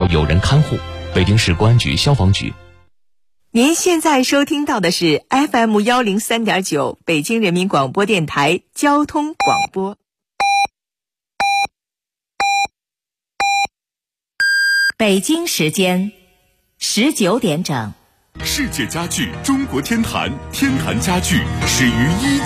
有人看护。北京市公安局消防局。 您现在收听到的是 FM103.9 北京人民广播电台交通广播。北京时间19点整。 世界家具中国天坛，天坛家具始于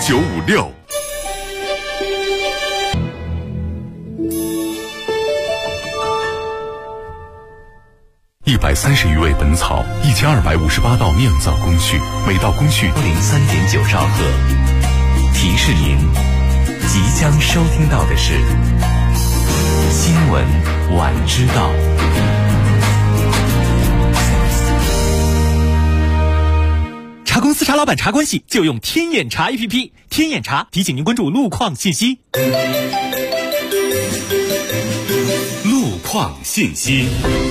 1956。130余味本草，1258道酿造工序，每道工序 03.9兆赫。提示您，即将收听到的是新闻晚知道。 茶公司茶老板茶关系就用天眼查 APP， 天眼查提醒您关注路况信息。 路况信息。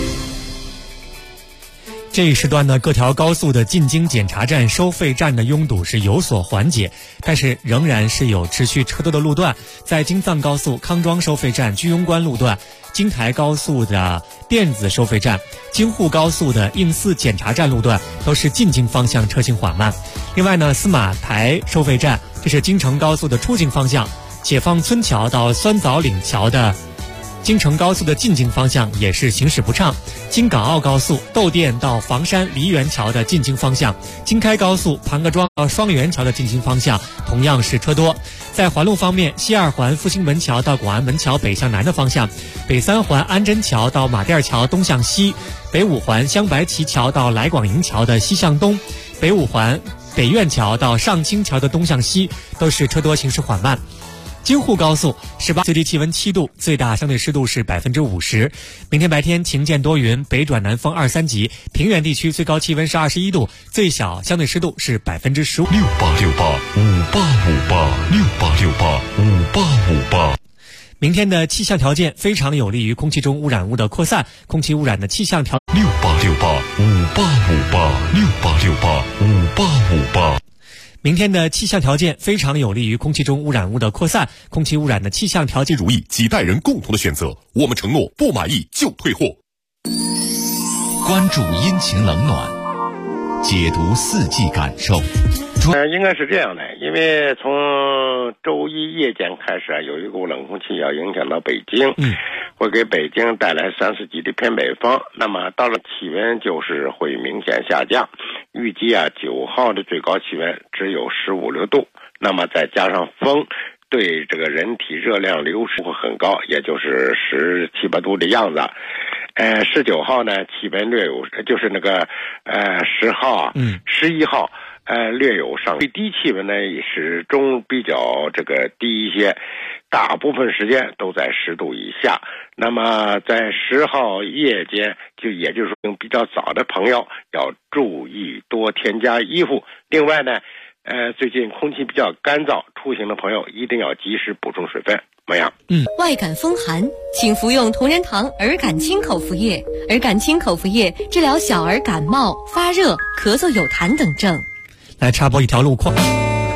这一时段呢，各条高速的进京检查站、收费站的拥堵是有所缓解，但是仍然是有持续车多的路段。在京藏高速康庄收费站、居庸关路段，京台高速的电子收费站、京沪高速的应四检查站路段都是进京方向车行缓慢。另外呢，司马台收费站，这是京承高速的出京方向，解放村桥到酸枣岭桥的京承高速的进京方向也是行驶不畅。京港澳高速窦店到房山梨园桥的进京方向，京开高速盘各庄到双元桥的进京方向同样是车多。在环路方面，西二环复兴门桥到广安门桥北向南的方向，北三环安贞桥到马甸桥东向西，北五环香白旗桥到来广营桥的西向东，北五环北苑桥到上清桥的东向西都是车多，行驶缓慢。京沪高速18，最低气温7度，最大相对湿度是50%。明天白天晴见多云，北转南风2、3级，平原地区最高气温是21度，最小相对湿度是15%。 6868585858，68685858。 明天的气象条件非常有利于空气中污染物的扩散，空气污染的气象条 6868585858。 明天的气象条件非常有利于空气中污染物的扩散，空气污染的气象条件如意，几代人共同的选择，我们承诺不满意就退货。 关注阴晴冷暖，解读四季感受。 应该是这样的，因为从周一夜间开始有一股冷空气要影响到北京，会给北京带来3、4级的偏北风，那么到了气温就是会明显下降。预计9号的最高气温只有15、16度，那么再加上风，对这个人体热量流失会很高，也就是17、18度的样子。19号呢，气温略有，就是那个10号11号略有上，最低气温呢也始终比较这个低一些，大部分时间都在10度以下。那么在10号夜间，也就是说比较早的朋友要注意多添加衣服。另外呢，最近空气比较干燥，出行的朋友一定要及时补充水分。怎么样？ 外感风寒，请服用同仁堂儿感清口服液。儿感清口服液治疗小儿感冒、发热、咳嗽、有痰等症。 来插播一条路况。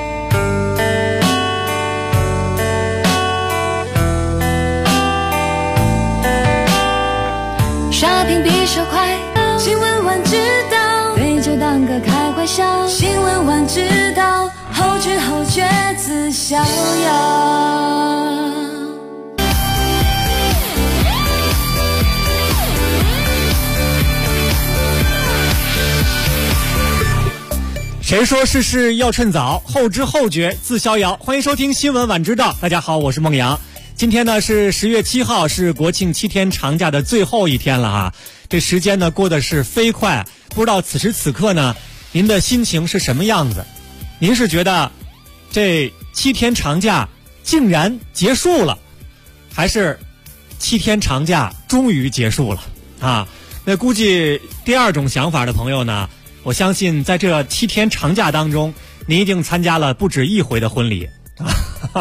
刷屏比手快，新闻晚知道，对着当个开怀笑，新闻晚知道，后知后觉自逍遥。 谁说事事要趁早，后知后觉自逍遥。欢迎收听新闻晚知道，大家好，我是孟阳。今天呢是10月7号，是国庆7天长假的最后一天了哈。这时间呢过得是飞快，不知道此时此刻呢您的心情是什么样子？您是觉得这7天长假竟然结束了，还是7天长假终于结束了啊？那估计第二种想法的朋友呢，我相信在这7天长假当中，您已经参加了不止一回的婚礼啊。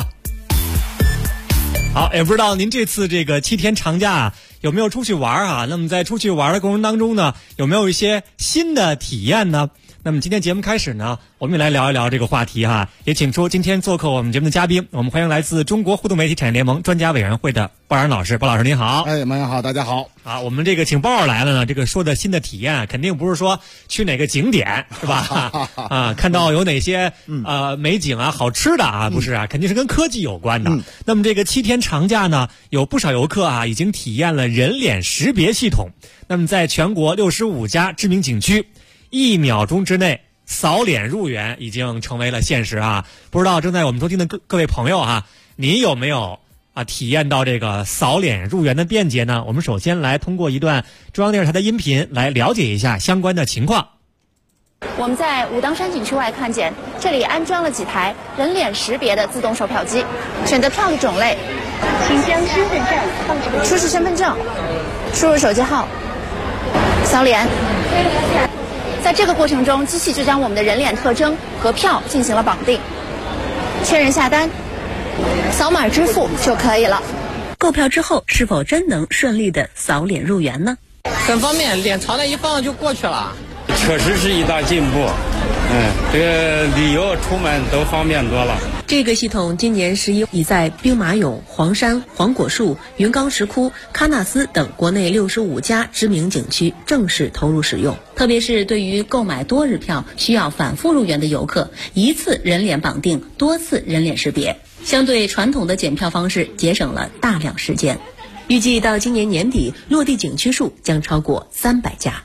好，也不知道您这次这个7天长假有没有出去玩啊？那么在出去玩的过程当中呢，有没有一些新的体验呢？ 那么今天节目开始呢，我们也来聊一聊这个话题哈，也请出今天做客我们节目的嘉宾，我们欢迎来自中国互动媒体产业联盟专家委员会的鲍然老师。鲍老师您好。 马上好，大家好。 啊，我们这个请鲍来了呢，这个说的新的体验肯定不是说去哪个景点是吧？啊，看到有哪些美景啊、好吃的啊，不是啊，肯定是跟科技有关的。那么这个7天长假呢，有不少游客啊已经体验了人脸识别系统。那么在全国65家知名景区，1秒钟之内扫脸入园已经成为了现实啊！不知道正在我们收听的各位朋友啊，您有没有体验到这个扫脸入园的便捷呢？我们首先来通过一段中央电视台的音频来了解一下相关的情况。 我们在武当山景区外看见，这里安装了几台人脸识别的自动售票机，选择票的种类，请将身份证放置，出示身份证，输入手机号，扫脸。在这个过程中，机器就将我们的人脸特征和票进行了绑定，确认下单，扫码支付就可以了。 购票之后是否真能顺利的扫脸入园呢？ 很方便，脸朝那一放就过去了。 确实是一大进步，这个旅游出门都方便多了。 这个系统今年11已在兵马俑、黄山、黄果树、云冈石窟、喀纳斯等国内65家知名景区正式投入使用。特别是对于购买多日票需要反复入园的游客，一次人脸绑定，多次人脸识别，相对传统的检票方式节省了大量时间。预计到今年年底，落地景区数将超过300家。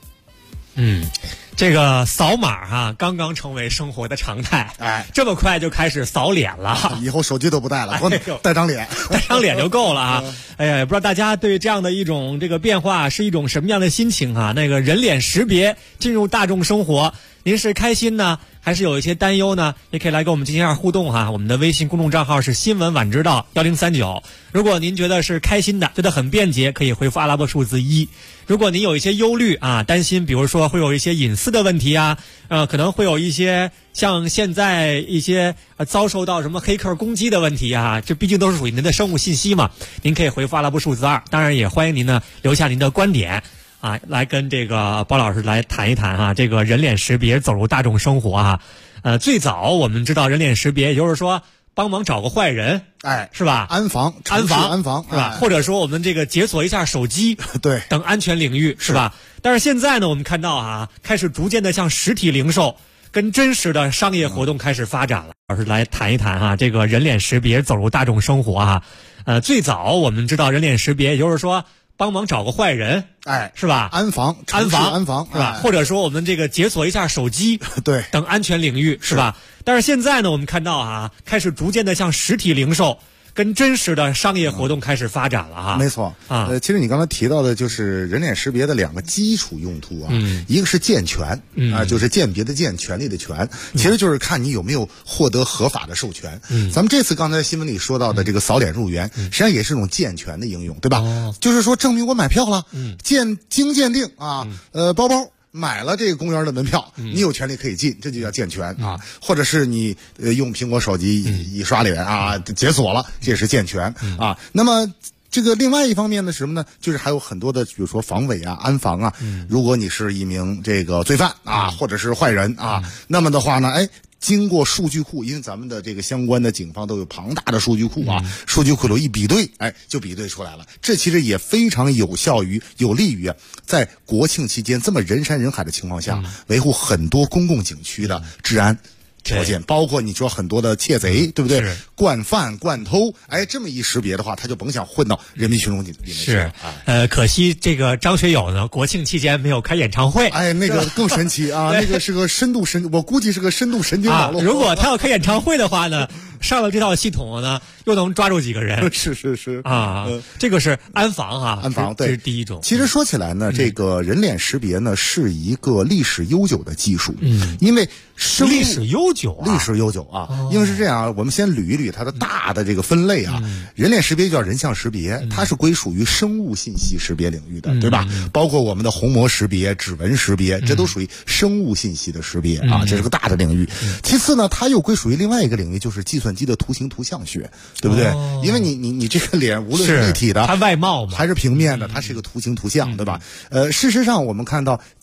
这个扫码刚刚成为生活的常态，这么快就开始扫脸了， 以后手机都不带了，带张脸， 带张脸就够了啊！哎呀，也不知道大家对这样的一种这个变化是一种什么样的心情啊？那个人脸识别进入大众生活，您是开心呢，还是有一些担忧呢？也可以来跟我们进行一下互动哈。我们的微信公众账号是新闻晚知道1039。如果您觉得是开心的，觉得很便捷，可以回复阿拉伯数字1。如果您有一些忧虑担心，比如说会有一些隐私的问题可能会有一些像现在一些遭受到什么黑客攻击的问题这毕竟都是属于您的生物信息嘛。您可以回复阿拉伯数字2。当然也欢迎您呢留下您的观点来跟这个包老师来谈一谈这个人脸识别走入大众生活最早我们知道人脸识别，也就是说帮忙找个坏人，是吧？ 安防是吧？或者说我们这个解锁一下手机， 对， 等安全领域，是吧？但是现在呢，我们看到开始逐渐的向实体零售跟真实的商业活动开始发展了。老师来谈一谈这个人脸识别走入大众生活最早我们知道人脸识别，也就是说帮忙找个坏人，是吧？ 安防是吧？或者说我们这个解锁一下手机， 对， 等安全领域，是吧？但是现在呢，我们看到开始逐渐的向实体零售跟真实的商业活动开始发展了没错其实你刚才提到的就是人脸识别的2个基础用途一个是健全就是鉴别的鉴，权利的权，其实就是看你有没有获得合法的授权。咱们这次刚才新闻里说到的这个扫脸入园，实际上也是一种健全的应用，对吧？就是说证明我买票了，经鉴定包包买了这个公园的门票，你有权利可以进，这就叫健全或者是你用苹果手机一刷脸解锁了，这也是健全那么这个另外一方面呢，什么呢？就是还有很多的，比如说防伪安防如果你是一名这个罪犯或者是坏人那么的话呢，经过数据库，因为咱们的这个相关的警方都有庞大的数据库数据库里一比对，就比对出来了。这其实也非常有利于在国庆期间这么人山人海的情况下，维护很多公共景区的治安条件，包括你说很多的窃贼，对不对？惯犯、惯偷，这么一识别的话，他就甭想混到人民群众里面去。 是，可惜这个张学友呢，国庆期间没有开演唱会。 那个更神奇那个是个我估计是个深度神经网络。 如果他要开演唱会的话呢，上了这套系统呢，又能抓住几个人。 是这个是安防安防，对， 这是第一种。 其实说起来呢，这个人脸识别呢是一个历史悠久的技术，因为历史悠久因为是这样我们先捋一捋它的大的这个分类人脸识别叫人像识别，它是归属于生物信息识别领域的，对吧？包括我们的虹膜识别、指纹识别，这都属于生物信息的识别这是个大的领域。其次呢，它又归属于另外一个领域，就是计算机的图形图像学，对不对？因为你这个脸无论是立体的， 它外貌嘛， 还是平面的，它是一个图形图像，对吧？事实上我们看到在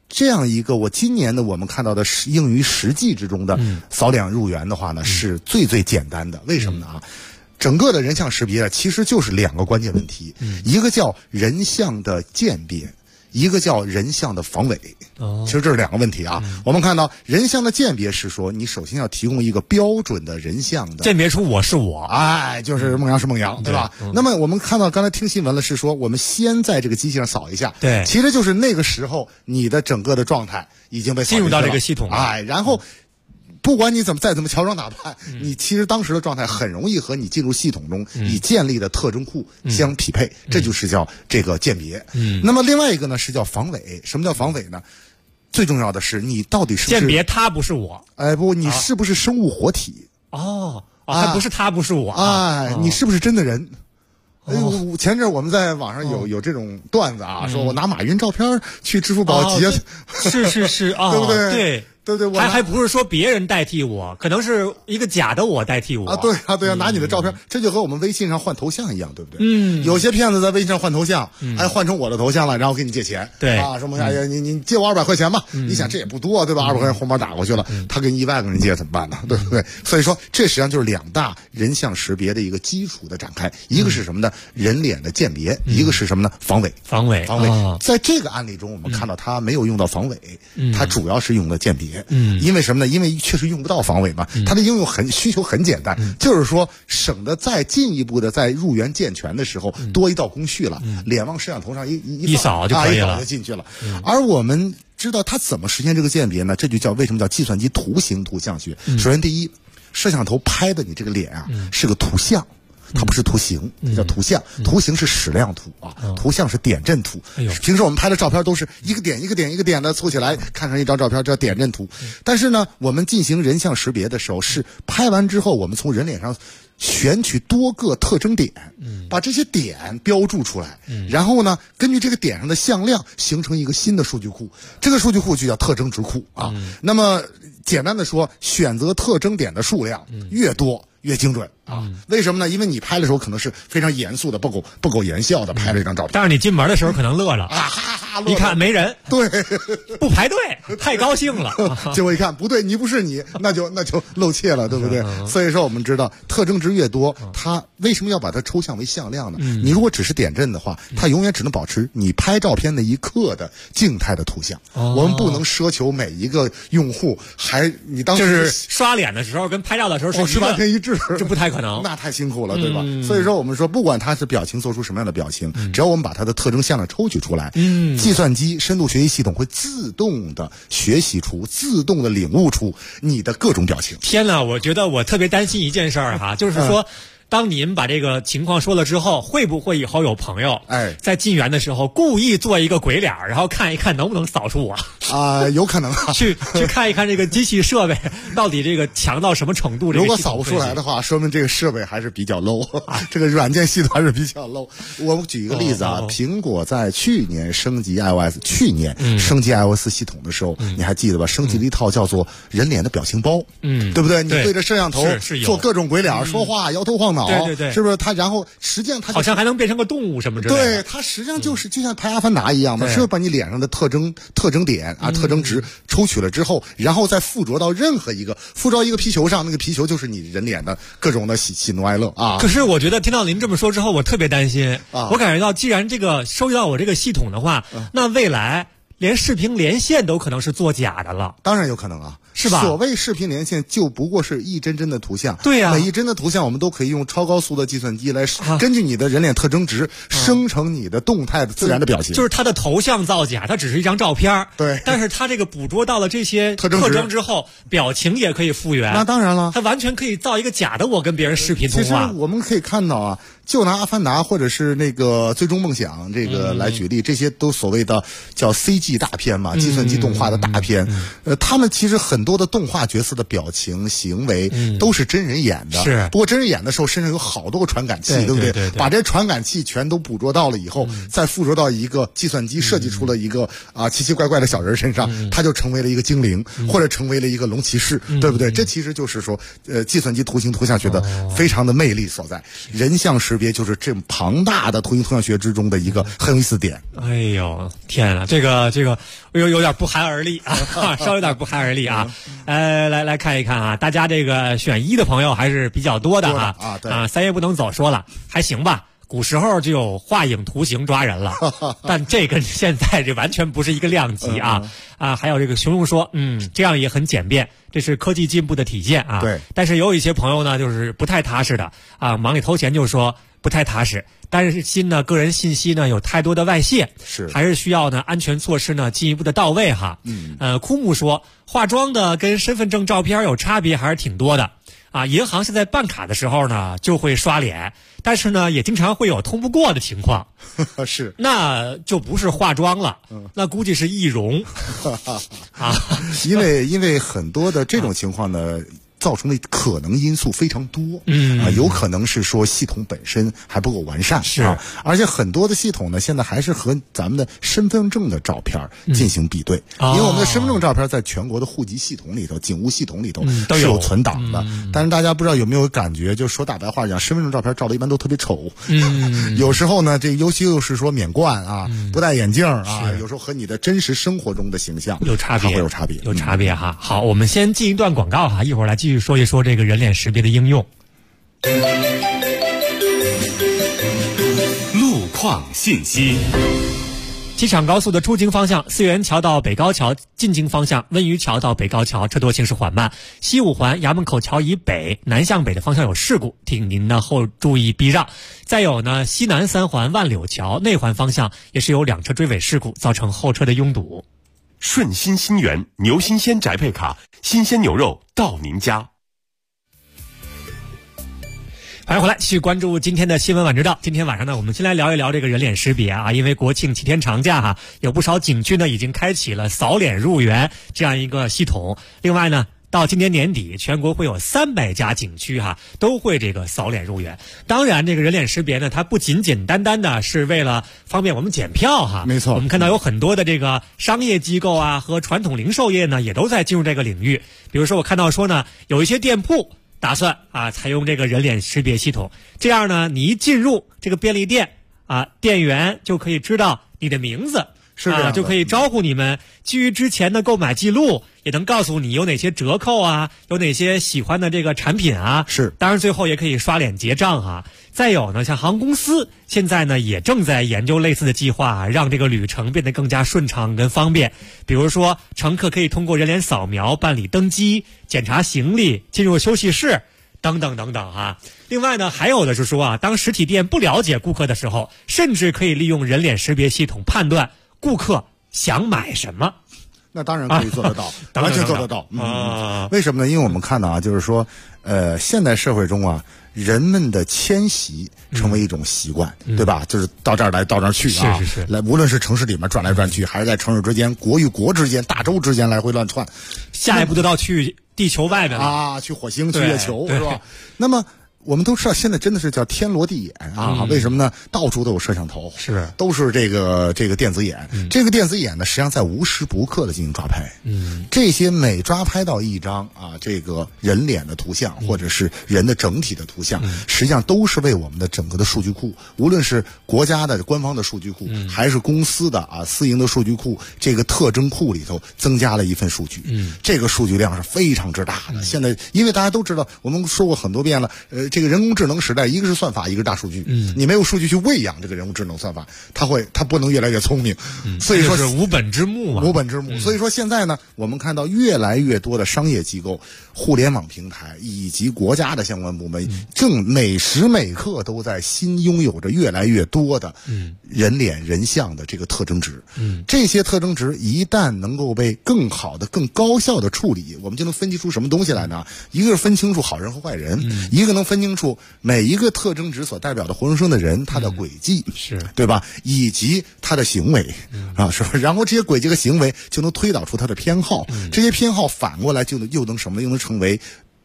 这样一个我今年的我们看到的应于实际之中的扫脸入园的话呢，是最简单的。为什么呢啊？整个的人像识别其实就是2个关键问题，一个叫人像的鉴别，一个叫人像的防伪。其实这是2个问题啊。我们看到人像的鉴别是说，你首先要提供一个标准的人像的鉴别出我是我， 哎，就是孟阳是孟阳，对吧？那么我们看到刚才听新闻了，是说我们先在这个机器上扫一下， 对， 其实就是那个时候你的整个的状态已经被进入到这个系统， 哎，然后。不管你再怎么乔装打扮，你其实当时的状态很容易和你进入系统中已建立的特征库相匹配，这就是叫这个鉴别。那么另外一个呢是叫防伪。什么叫防伪呢？最重要的是你到底是不是鉴别他不是我？ 哎，不，你是不是生物活体？ 他不是他不是我， 哎，你是不是真的人？哎呦，前阵我们在网上有这种段子啊，说我拿马云照片去支付宝结， 是啊， 对不对？ 对。 对， 还不是说别人代替我，可能是一个假的我代替我啊！对啊，拿你的照片，这就和我们微信上换头像一样，对不对？有些骗子在微信上换头像，还换成我的头像了，然后给你借钱。 对啊，说哎呀，你借我200块钱吧，你想这也不多，对吧？200块钱红包打过去了，他给你1万个人借怎么办呢？对不对？所以说，这实际上就是2大人像识别的一个基础的展开，一个是什么呢？人脸的鉴别，一个是什么呢？防伪。在这个案例中，我们看到他没有用到防伪，他主要是用的鉴别。因为什么呢？因为确实用不到防伪嘛，它的应用需求很简单，就是说省得再进一步的在入园健全的时候多一道工序了，脸往摄像头上一扫就可以了， 一扫就进去了。而我们知道它怎么实现这个鉴别呢？这就叫为什么叫计算机图形图像学。首先第一，摄像头拍的你这个脸啊是个图像。它不是图形，叫图像。图形是矢量图啊，图像是点阵图。平时我们拍的照片都是一个点一个点一个点的凑起来，看成一张照片，这叫点阵图。但是呢，我们进行人像识别的时候，是拍完之后，我们从人脸上选取多个特征点，把这些点标注出来，然后呢，根据这个点上的向量形成一个新的数据库，这个数据库就叫特征值库啊。那么简单的说，选择特征点的数量越多越精准啊！为什么呢？因为你拍的时候可能是非常严肃的、不苟言笑的拍了一张照片， 但是你进门的时候可能乐了啊， 哈哈， 一看没人， 对， 不排队，太高兴了。 结果一看不对，你不是你，那就露怯了，对不对？所以说我们知道，特征值越多，它为什么要把它抽象为向量呢？你如果只是点阵的话，它永远只能保持你拍照片那一刻的静态的图像。我们不能奢求每一个用户你当时就是刷脸的时候跟拍照的时候是完全一致， 这不太可能， 那太辛苦了，对吧？所以说我们说，不管他是表情做出什么样的表情，只要我们把它的特征向量抽取出来，计算机深度学习系统会自动的学习出、自动的领悟出你的各种表情。 天哪，我觉得我特别担心一件事儿哈，就是说。当您把这个情况说了之后，会不会以后有朋友在进园的时候故意做一个鬼脸，然后看一看能不能扫出我啊？有可能啊， 去看一看这个机器设备到底这个强到什么程度。 如果扫不出来的话，说明这个设备还是比较 low，这个软件系统还是比较 low。我们举一个例子啊，苹果在去年升级 iOS 系统的时候，你还记得吧？升级了一套叫做人脸的表情包，对不对？你对着摄像头做各种鬼脸，说话摇头晃脑， 对， 是不是？它然后实际上它好像还能变成个动物什么之类的。 对，它实际上就像拍阿凡达一样嘛，是把你脸上的特征点啊、特征值抽取了之后，然后再附着到一个皮球上，那个皮球就是你人脸的各种的喜怒哀乐啊。 可是我觉得听到您这么说之后，我特别担心啊！我感觉到，既然这个收集到我这个系统的话，那未来连视频连线都可能是作假的了。 当然有可能啊。 是吧？ 所谓视频连线就不过是一帧帧的图像， 对呀， 每一帧的图像我们都可以用超高速的计算机来根据你的人脸特征值生成你的动态的自然的表情。 就是它的头像造假，它只是一张照片， 对， 但是它这个捕捉到了这些特征之后，表情也可以复原。 那当然了， 它完全可以造一个假的我跟别人视频通话。 其实我们可以看到啊，就拿阿凡达或者是那个最终梦想这个来举例，这些都所谓的叫 CG 大片嘛，计算机动画的大片，他们其实很多的动画角色的表情行为都是真人演的， 是。 不过真人演的时候身上有好多个传感器，对不对？把这些传感器全都捕捉到了以后，再附着到一个计算机设计出了一个奇奇怪怪的小人身上，他就成为了一个精灵，或者成为了一个龙骑士，对不对？这其实就是说计算机图形图像学的非常的魅力所在。人像识识别就是这庞大的图形图像学之中的一个很有意思点。 哎呦天啊，这个有点不寒而栗啊，稍微有点不寒而栗啊。来看一看啊，大家这个选一的朋友还是比较多的啊。 对啊，三爷不能走说了，还行吧。古时候就有画影图形抓人了，但这跟现在这完全不是一个量级啊！还有这个熊熊说，这样也很简便，这是科技进步的体现啊。 对， 但是有一些朋友呢，就是不太踏实的啊，忙里偷闲就说不太踏实，但是个人信息呢有太多的外泄， 是还是需要呢安全措施呢进一步的到位哈。枯木说，化妆的跟身份证照片有差别还是挺多的。啊，银行现在办卡的时候呢，就会刷脸，但是呢，也经常会有通不过的情况。 是， 那就不是化妆了，那估计是易容啊。 因为很多的这种情况呢，造成的可能因素非常多，有可能是说系统本身还不够完善， 是， 而且很多的系统呢，现在还是和咱们的身份证的照片进行比对，因为我们的身份证照片在全国的户籍系统里头、警务系统里头是有存档的，但是大家不知道有没有感觉，就说大白话讲，身份证照片照的一般都特别丑，有时候呢，这尤其又是说免冠啊，不戴眼镜啊，有时候和你的真实生活中的形象有差别， 会有差别， 有差别哈。好，我们先进一段广告哈，一会儿来继续说一说这个人脸识别的应用。 路况信息。 机场高速的出京方向，四元桥到北高桥进京方向，温榆桥到北高桥车多行驶缓慢。西五环衙门口桥以北南向北的方向有事故，提醒您呢后注意避让。再有呢，西南三环万柳桥内环方向也是有2车追尾事故，造成后车的拥堵。 顺心新源牛新鲜宅配卡，新鲜牛肉到您家。 欢迎回来，继续关注今天的新闻晚知道。今天晚上呢，我们先来聊一聊这个人脸识别啊，因为国庆7天长假哈，有不少景区呢已经开启了扫脸入园这样一个系统。另外呢，到今年年底，全国会有300家景区哈都会这个扫脸入园。当然，这个人脸识别呢，它不简简单单的是为了方便我们检票哈。 没错， 我们看到有很多的这个商业机构啊和传统零售业呢，也都在进入这个领域。比如说，我看到说呢，有一些店铺打算采用这个人脸识别系统，这样呢，你一进入这个便利店店员就可以知道你的名字， 是这样的， 就可以招呼你们。基于之前的购买记录，也能告诉你有哪些折扣啊，有哪些喜欢的这个产品啊。 是， 当然最后也可以刷脸结账啊。再有呢，像航空公司现在呢也正在研究类似的计划，让这个旅程变得更加顺畅跟方便。比如说，乘客可以通过人脸扫描办理登机、检查行李、进入休息室等等等等哈。另外呢，还有的是说当实体店不了解顾客的时候，甚至可以利用人脸识别系统判断顾客想买什么。 那当然可以做得到，完全做得到。为什么呢？因为我们看到就是说，现代社会中人们的迁徙成为一种习惯，对吧？就是到这儿来，到那儿去啊， 是。 来，无论是城市里面转来转去，还是在城市之间、国与国之间、大洲之间来回乱窜， 下一步就到去地球外面了去火星、去月球，是吧？那么我们都知道，现在真的是叫天罗地眼为什么呢？到处都有摄像头，都是这个电子眼。这个电子眼呢，实际上在无时不刻的进行抓拍。这些每抓拍到一张这个人脸的图像，或者是人的整体的图像，实际上都是为我们的整个的数据库，无论是国家的官方的数据库，还是公司的私营的数据库，这个特征库里头增加了一份数据。这个数据量是非常之大的。现在，因为大家都知道，我们说过很多遍了，这个人工智能时代，一个是算法，一个是大数据。你没有数据去喂养这个人工智能算法，它不能越来越聪明。所以说是无本之木嘛。 无本之木。所以说现在呢，我们看到越来越多的商业机构、互联网平台以及国家的相关部门，正每时每刻都在拥有着越来越多的人脸人像的这个特征值。这些特征值一旦能够被更好的、更高效的处理，我们就能分析出什么东西来呢？一个是分清楚好人和坏人，一个能分清楚每一个特征值所代表的活生生的人他的轨迹，对吧？以及他的行为是吧？然后这些轨迹和行为就能推导出他的偏好，这些偏好反过来又能什么？又能成为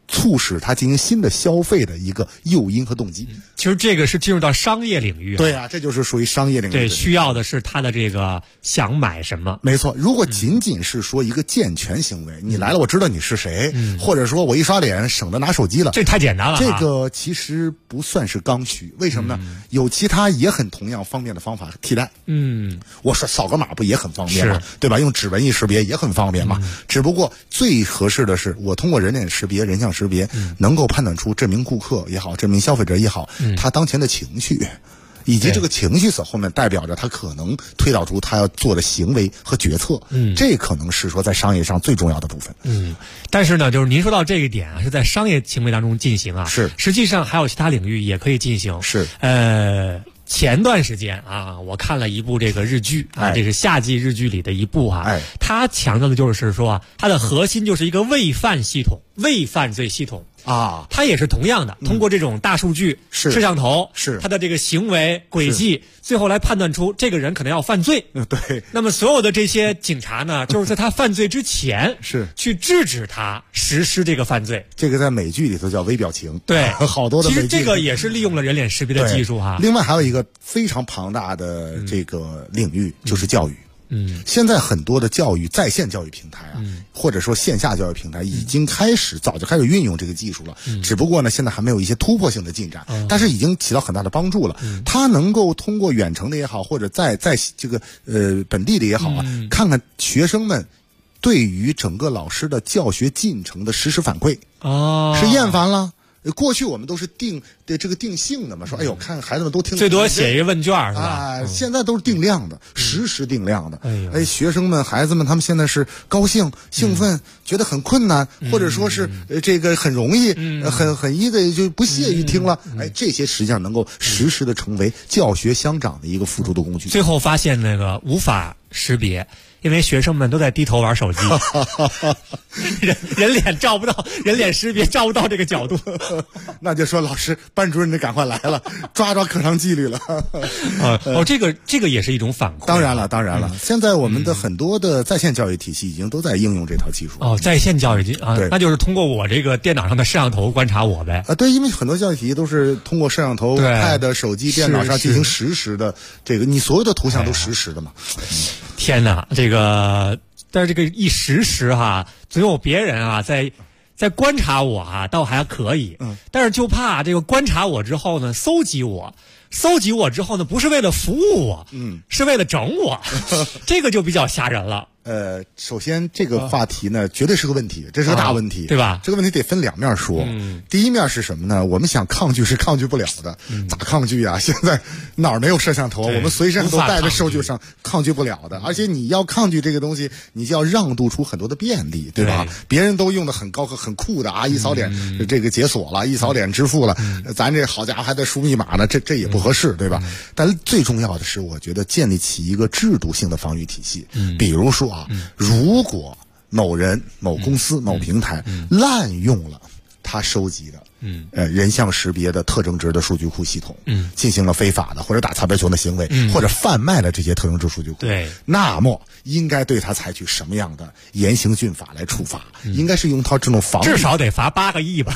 促使他进行新的消费的一个诱因和动机。 其实这个是进入到商业领域。 对啊，这就是属于商业领域。 对，需要的是他的这个想买什么。 没错，如果仅仅是说一个健全行为，你来了我知道你是谁，或者说我一刷脸省得拿手机了， 这太简单了。 这个其实不算是刚需，为什么呢？有其他也很同样方便的方法替代。我说扫个码不也很方便吗？对吧？用指纹一识别也很方便嘛。只不过最合适的是，我通过人脸识别、人像识别，能够判断出这名顾客也好，这名消费者也好，他当前的情绪，以及这个情绪所后面代表着他可能推导出他要做的行为和决策。这可能是说在商业上最重要的部分。 但是呢，就是您说到这一点啊，是在商业行为当中进行啊， 是实际上还有其他领域也可以进行。 是前段时间啊，我看了一部这个日剧啊，这是夏季日剧里的一部啊，它强调的就是说啊，它的核心就是一个畏犯系统、畏犯罪系统啊，它也是同样的，通过这种大数据、摄像头，它的这个行为轨迹，最后来判断出这个人可能要犯罪。 对。 那么所有的这些警察呢，就是在他犯罪之前是去制止他实施这个犯罪。 这个在美剧里头叫微表情。 对， 好多的美剧。 其实这个也是利用了人脸识别的技术哈。 另外还有一个非常庞大的这个领域，就是教育。现在很多的教育在线教育平台啊，或者说线下教育平台已经早就开始运用这个技术了。只不过呢，现在还没有一些突破性的进展，但是已经起到很大的帮助了。它能够通过远程的也好，或者在这个本地的也好啊，看看学生们对于整个老师的教学进程的实时反馈是厌烦了。过去我们都是定性的嘛，说哎呦，看孩子们都听， 最多写一个问卷是吧？ 现在都是定量的，实时定量的。学生们、孩子们，他们现在是高兴、兴奋，觉得很困难，或者说是这个很容易，很易的就不屑于听了。这些实际上能够实时的成为教学相长的一个辅助的工具。 最后发现那个无法识别。因为学生们都在低头玩手机，人脸照不到，人脸识别照不到这个角度， 那就说老师、班主任得赶快来了，抓课堂纪律了。 这个也是一种反馈。 当然了，现在我们的很多的在线教育体系已经都在应用这套技术。 在线教育啊，那就是通过我这个电脑上的摄像头观察我呗。 对，因为很多教育体系都是通过摄像头、iPad、手机、电脑上进行实时的这个，你所有的图像都实时的嘛。 天哪，但是这个一实时哈，总有别人啊在观察我哈，倒还可以。但是就怕这个观察我之后呢，搜集我之后呢，不是为了服务我，是为了整我，这个就比较吓人了。 首先这个话题呢，绝对是个问题，这是个大问题， 对吧？ 这个问题得分两面说。第一面是什么呢？我们想抗拒是抗拒不了的，咋抗拒啊？现在哪儿没有摄像头？我们随身都带着数据上，抗拒不了的。而且你要抗拒这个东西，你就要让渡出很多的便利，对吧？别人都用的很高很酷的啊，一扫脸这个解锁了，一扫脸支付了，咱这好家伙还得输密码呢，这也不合适，对吧？但最重要的是，我觉得建立起一个制度性的防御体系，比如说。如果某人、某公司、某平台滥用了他收集的人像识别的特征值的数据库系统，进行了非法的或者打擦边球的行为，或者贩卖了这些特征值数据库，那么应该对他采取什么样的严刑峻法来处罚？应该是用他这种防， 至少得罚8个亿吧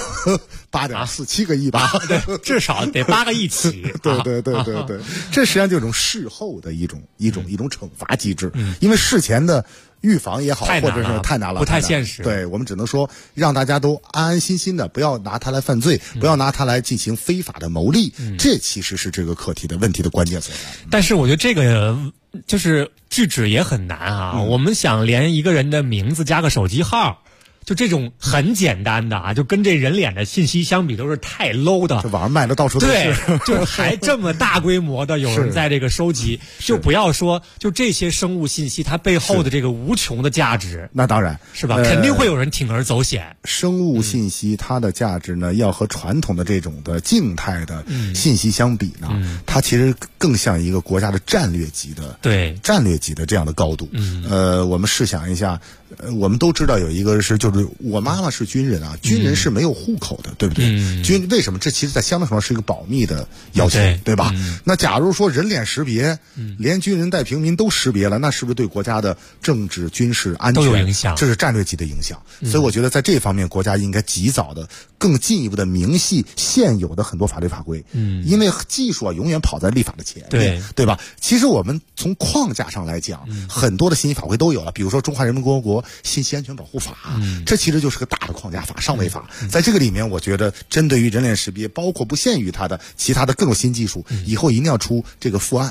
，8.47个亿吧， 对，至少得8个亿起。 对，这实际上就是一种事后的一种惩罚机制，因为事前的预防也好，或者是太难了， 不太现实。 对，我们只能说让大家都安安心心的，不要拿它来犯罪，不要拿它来进行非法的牟利。这其实是这个课题的问题的关键所在。 但是我觉得这个就是制止也很难啊。我们想连一个人的名字加个手机号，就这种很简单的啊，就跟这人脸的信息相比都是太 low 的。 这网上卖的到处都是。 对，就还这么大规模的有人在这个收集，就不要说就这些生物信息它背后的这个无穷的价值。 那当然是吧，肯定会有人铤而走险。 生物信息它的价值呢，要和传统的这种的静态的信息相比呢，它其实更像一个国家的战略级的这样的高度。我们试想一下， 我们都知道有一个是，就是我妈妈是军人啊，军人是没有户口的，对不对？为什么？这其实在相当程度上是一个保密的要求，对吧？那假如说人脸识别，连军人带平民都识别了，那是不是对国家的政治、军事、安全都有影响？ 这是战略级的影响。所以我觉得在这方面，国家应该及早的、更进一步的明细现有的很多法律法规。因为技术啊，永远跑在立法的前面，对吧？其实我们从框架上来讲，很多的信息法规都有了，比如说《中华人民共和国信息安全保护法》，这其实就是个大的框架法、上位法。在这个里面，我觉得针对于人脸识别，包括不限于它的其他的各种新技术，以后一定要出这个复案。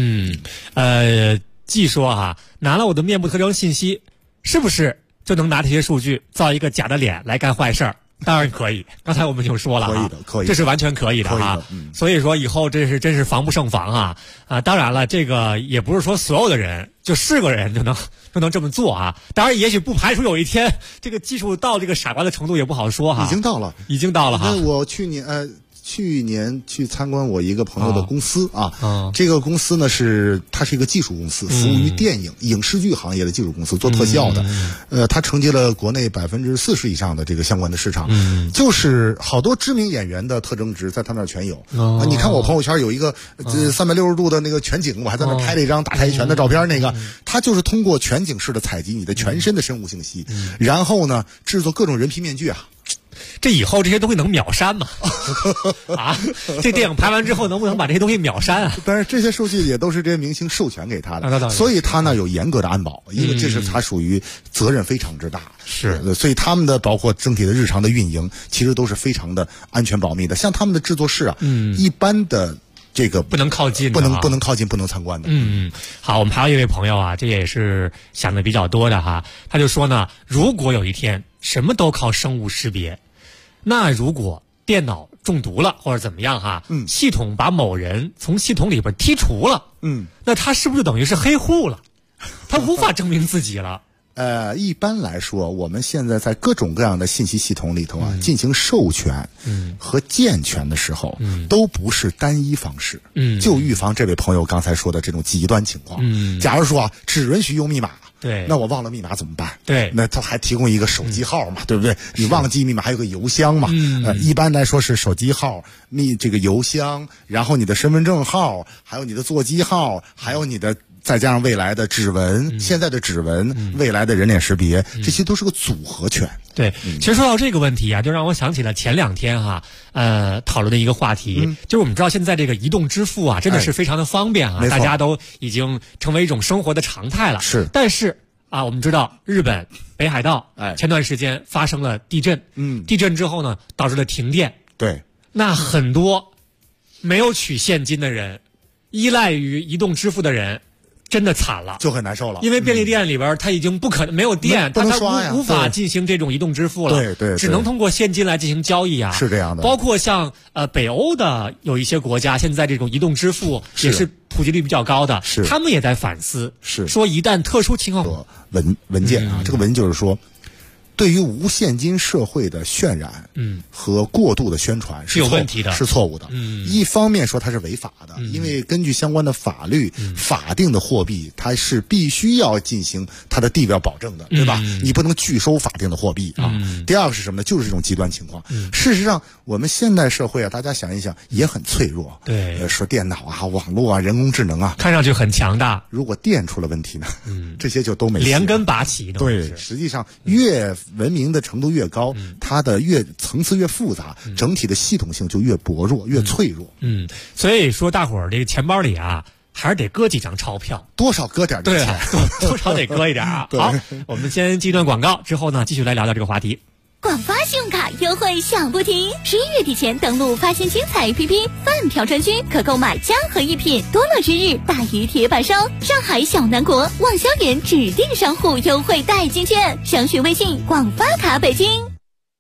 既说拿了我的面部特征信息，是不是就能拿这些数据造一个假的脸来干坏事儿？当然可以，刚才我们就说了可以的， 这是完全可以的所以说以后这是真是防不胜防当然了，这个也不是说所有的人就是个人就能这么做当然，也许不排除有一天这个技术到这个傻瓜的程度也不好说已经到了那我去年去参观我一个朋友的公司这个公司呢它是一个技术公司，服务于电影、影视剧行业的技术公司，做特效的。它承接了国内40%以上的这个相关的市场，就是好多知名演员的特征值在他那儿全有。你看我朋友圈有一个360度的那个全景，我还在那拍了一张打太极拳的照片，那个它就是通过全景式的采集你的全身的生物信息，然后呢制作各种人皮面具这以后这些东西能秒删吗？这电影拍完之后能不能把这些东西秒删但是这些数据也都是这些明星授权给他的，所以他呢有严格的安保，因为这是他属于责任非常之大，所以他们的包括整体的日常的运营，其实都是非常的安全保密的。像他们的制作室一般的这个不能靠近， 不能靠近，不能参观的。 好，我们还有一位朋友这也是想的比较多的他就说呢，如果有一天什么都靠生物识别，那如果电脑中毒了或者怎么样系统把某人从系统里边剔除了，那他是不是就等于是黑户了？他无法证明自己了。 一般来说，我们现在在各种各样的信息系统里头进行授权和健全的时候，都不是单一方式，就预防这位朋友刚才说的这种极端情况。假如说只允许用密码，那我忘了密码怎么办？那他还提供一个手机号嘛，对不对？你忘记密码还有个邮箱嘛？一般来说是手机号、这个邮箱，然后你的身份证号，还有你的座机号，还有你的。再加上未来的指纹，现在的指纹，未来的人脸识别，这些都是个组合拳。 对，其实说到这个问题就让我想起了前2天讨论的一个话题，就是我们知道现在这个移动支付真的是非常的方便大家都已经成为一种生活的常态了。但是我们知道日本北海道前段时间发生了地震，地震之后呢导致了停电。 对， 那很多没有取现金的人，依赖于移动支付的人。真的惨了， 就很难受了， 因为便利店里边它已经不可能没有电， 不能刷呀， 无法进行这种移动支付了， 对， 只能通过现金来进行交易是这样的。 包括像北欧的有一些国家，现在这种移动支付也是普及率比较高的，他们也在反思，说一旦特殊情况文件这个文就是说。对于无现金社会的渲染，和过度的宣传是有问题的， 是错误的。一方面说它是违法的，因为根据相关的法律，法定的货币它是必须要进行它的地位保证的，对吧？你不能拒收法定的货币第二个是什么呢？就是这种极端情况。事实上，我们现代社会大家想一想也很脆弱。 对， 说电脑网络人工智能看上去很强大， 如果电出了问题呢，这些就都没连根拔起。 对，实际上越文明的程度越高，它的层次越复杂，整体的系统性就越薄弱、越脆弱。 所以说大伙儿这个钱包里还是得搁几张钞票， 多少搁点钱， 多少得搁一点好，我们先记一段广告，之后呢继续来聊聊这个话题。 广发信用卡优惠响不停，11月底前登录发现精彩 APP 饭票专区，可购买家和一品，多乐之日大于铁板烧，上海小南国望萧园指定商户优惠代金券，详询微信广发卡北京。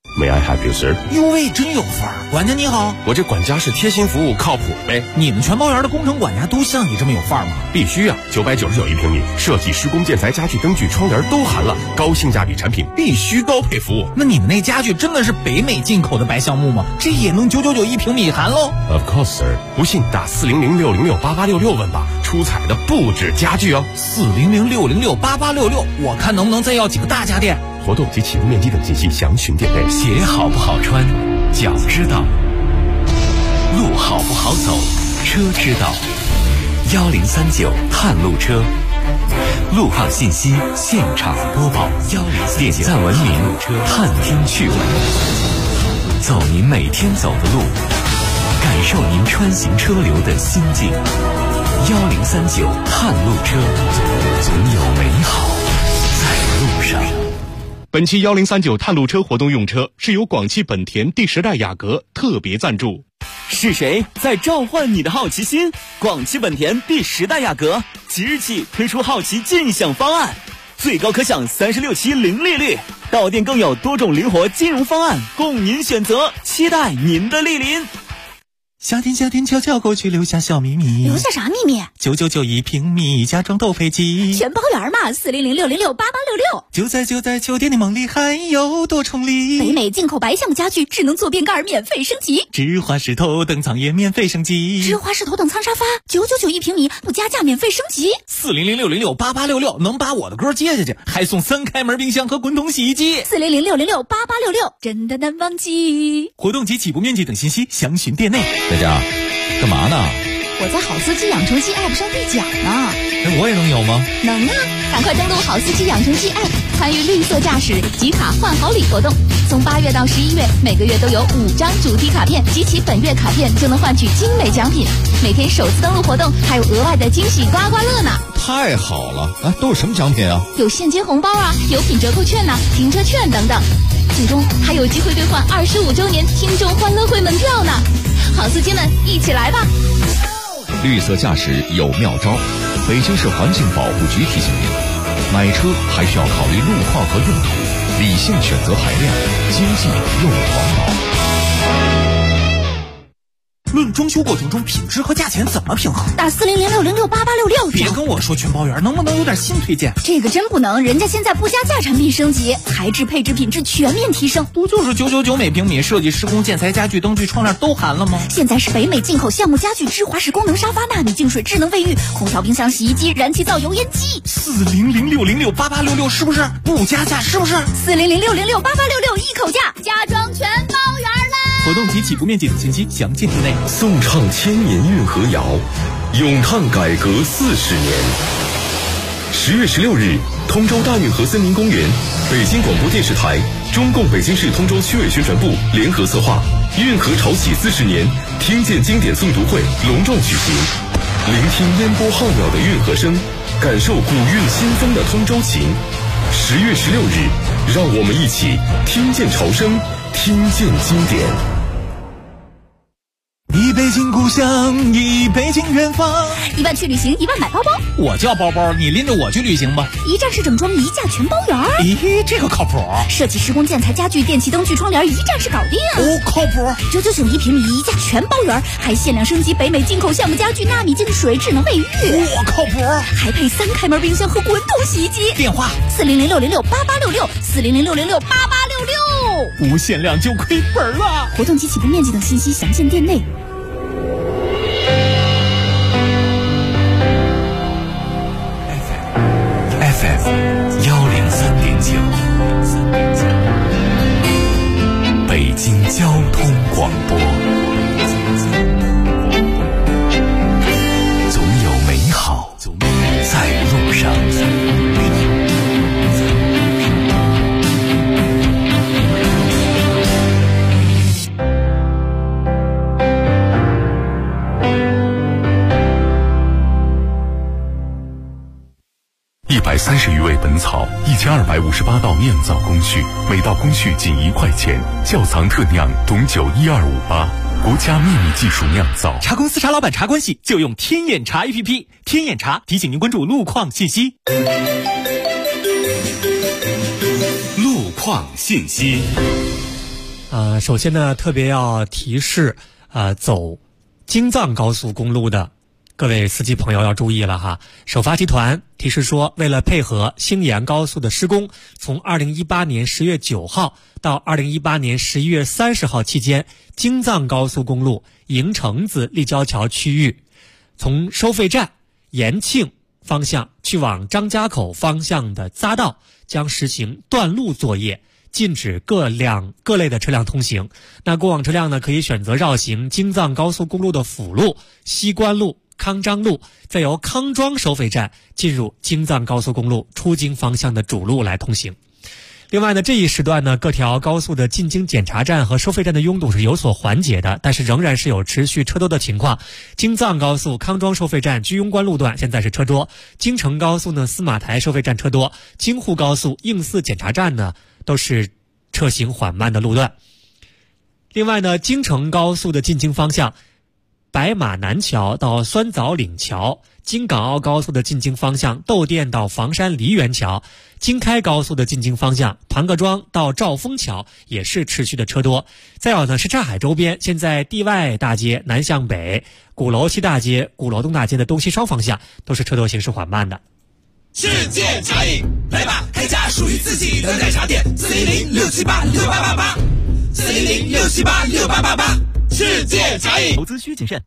May I help you, sir？ 哟喂，真有范儿！管家你好， 我这管家是贴心服务，靠谱呗。 你们全包园的工程管家都像你这么有范儿吗？ 必须啊！999一平米，设计、施工、建材、家具、灯具、窗帘都含了，高性价比产品，必须高配服务。 那你们那家具真的是北美进口的白橡木吗？这也能999一平米含喽 ？Of course, sir。不信打400-606-8866问吧，出彩的不止家具哦。 400-606-8866，我看能不能再要几个大家电。 活动及起步面积等信息详询店内。 鞋好不好穿，脚知道；路好不好走，车知道。1039探路车，路况信息现场播报。点赞文明，探听趣闻，走您每天走的路，感受您穿行车流的心境。1039探路车，总有美好在路上。 本期1039探路车活动用车是由广汽本田第10代雅阁特别赞助。 是谁在召唤你的好奇心？广汽本田第10代雅阁即日起推出好奇尽享方案，最高可享36期零利率，到店更有多种灵活金融方案供您选择，期待您的莅临。 夏天悄悄过去，留下小秘密。 留下啥秘密 ？999一平米，家装都飞机， 全包圆嘛！400-606-8866。 就在酒店的梦里，还有多重礼。 北美进口白橡木家具，智能坐便盖免费升级， 芝华士头等舱也免费升级， 芝华士头等舱沙发999一平米，不加价免费升级。 400-606-8866能把我的歌接下去，还送3开门冰箱和滚筒洗衣机。 400-606-8866，真的难忘记。 活动及起步面积等信息详询店内。 佳佳，干嘛呢？ 我在好司机养成记 App 上兑奖呢。 我也能有吗？ 能啊！赶快登录好司机养成记 App， 参与绿色驾驶集卡换好礼活动。从8月到11月，每个月都有5张主题卡片，集齐本月卡片就能换取精美奖品。每天首次登录活动还有额外的惊喜刮刮乐呢！ 太好了！啊，都是什么奖品啊？ 有现金红包啊，有品折扣券啊，停车券等等。最终还有机会兑换25周年听众欢乐会门票呢！好司机们，一起来吧！ 绿色驾驶有妙招，北京市环境保护局提醒您：买车还需要考虑路况和用途，理性选择排量，经济又环保。 论装修过程中品质和价钱怎么平衡？ 打400-606-8866。 别跟我说全包圆，能不能有点新推荐？ 这个真不能，人家现在不加价产品升级，材质、配置、品质全面提升。 不就是999每平米，设计、施工、建材、家具、灯具、窗帘都含了吗？ 现在是北美进口橡木家具、芝华士功能沙发、纳米净水、智能卫浴、空调、冰箱、洗衣机、燃气灶、油烟机。 400-606-8866是不是不加价？是不是 400-606-8866一口价，家装全包圆啦！ 活动及起步面积等信息详见店内。 颂唱千年运河谣，咏叹改革40年。10月16日，通州大运河森林公园，北京广播电视台、中共北京市通州区委宣传部联合策划运河潮起40年听见经典诵读会隆重举行，聆听烟波浩渺的运河声，感受古韵新风的通州情。10月16日，让我们一起听见潮声，听见经典。 一北京故乡，一北京远方。 1万去旅行，1万买包包。 我叫包包，你拎着我去旅行吧。 一站式整装，一价全包圆。 咦，这个靠谱。 设计、施工、建材、家具、电器、灯具、窗帘，一站式搞定。 哦，靠谱。 999一平米，一价全包圆，还限量升级北美进口橡木家具、纳米净水、智能卫浴。 我靠谱。 还配3开门冰箱和滚筒洗衣机。 电话 400-606-8866，400-606-8866。 无限量就亏本了。 活动及起步面积等信息详见店内。 FM 103.9，北京交通广播，总有美好在路上。 130余味本草，1258道酿造工序，每道工序仅1块钱。窖藏特酿董酒12588，国家秘密技术酿造。 茶公司茶老板茶关系就用天眼茶 APP， 天眼茶提醒您关注路况信息。 路况信息。 首先呢，特别要提示走京藏高速公路的各位司机朋友要注意了哈。首发集团提示说，为了配合兴延高速的施工，从2018年10月9号到2018年11月30号期间，京藏高速公路营城子立交桥区域从收费站延庆方向去往张家口方向的匝道将实行断路作业，禁止各类的车辆通行。那过往车辆呢，可以选择绕行京藏高速公路的辅路西关路、康张路，再由康庄收费站进入京藏高速公路出京方向的主路来通行。另外呢，这一时段呢，各条高速的进京检查站和收费站的拥堵是有所缓解的，但是仍然是有持续车多的情况。京藏高速康庄收费站居庸关路段现在是车多，京承高速呢司马台收费站车多，京沪高速应泗检查站呢都是车行缓慢的路段。另外呢，京承高速的进京方向，白马南桥到酸枣岭桥，京港澳高速的进京方向，窦店到房山梨园桥，京开高速的进京方向，盘各庄到兆丰桥也是持续的车多。再有呢，是上海周边，现在地外大街南向北、鼓楼西大街、鼓楼东大街的东西双方向都是车多行驶缓慢的。 世界茶饮，来吧，开家属于自己的奶茶店，410-678-6888，410-678-6888，世界茶饮。 投资需谨慎。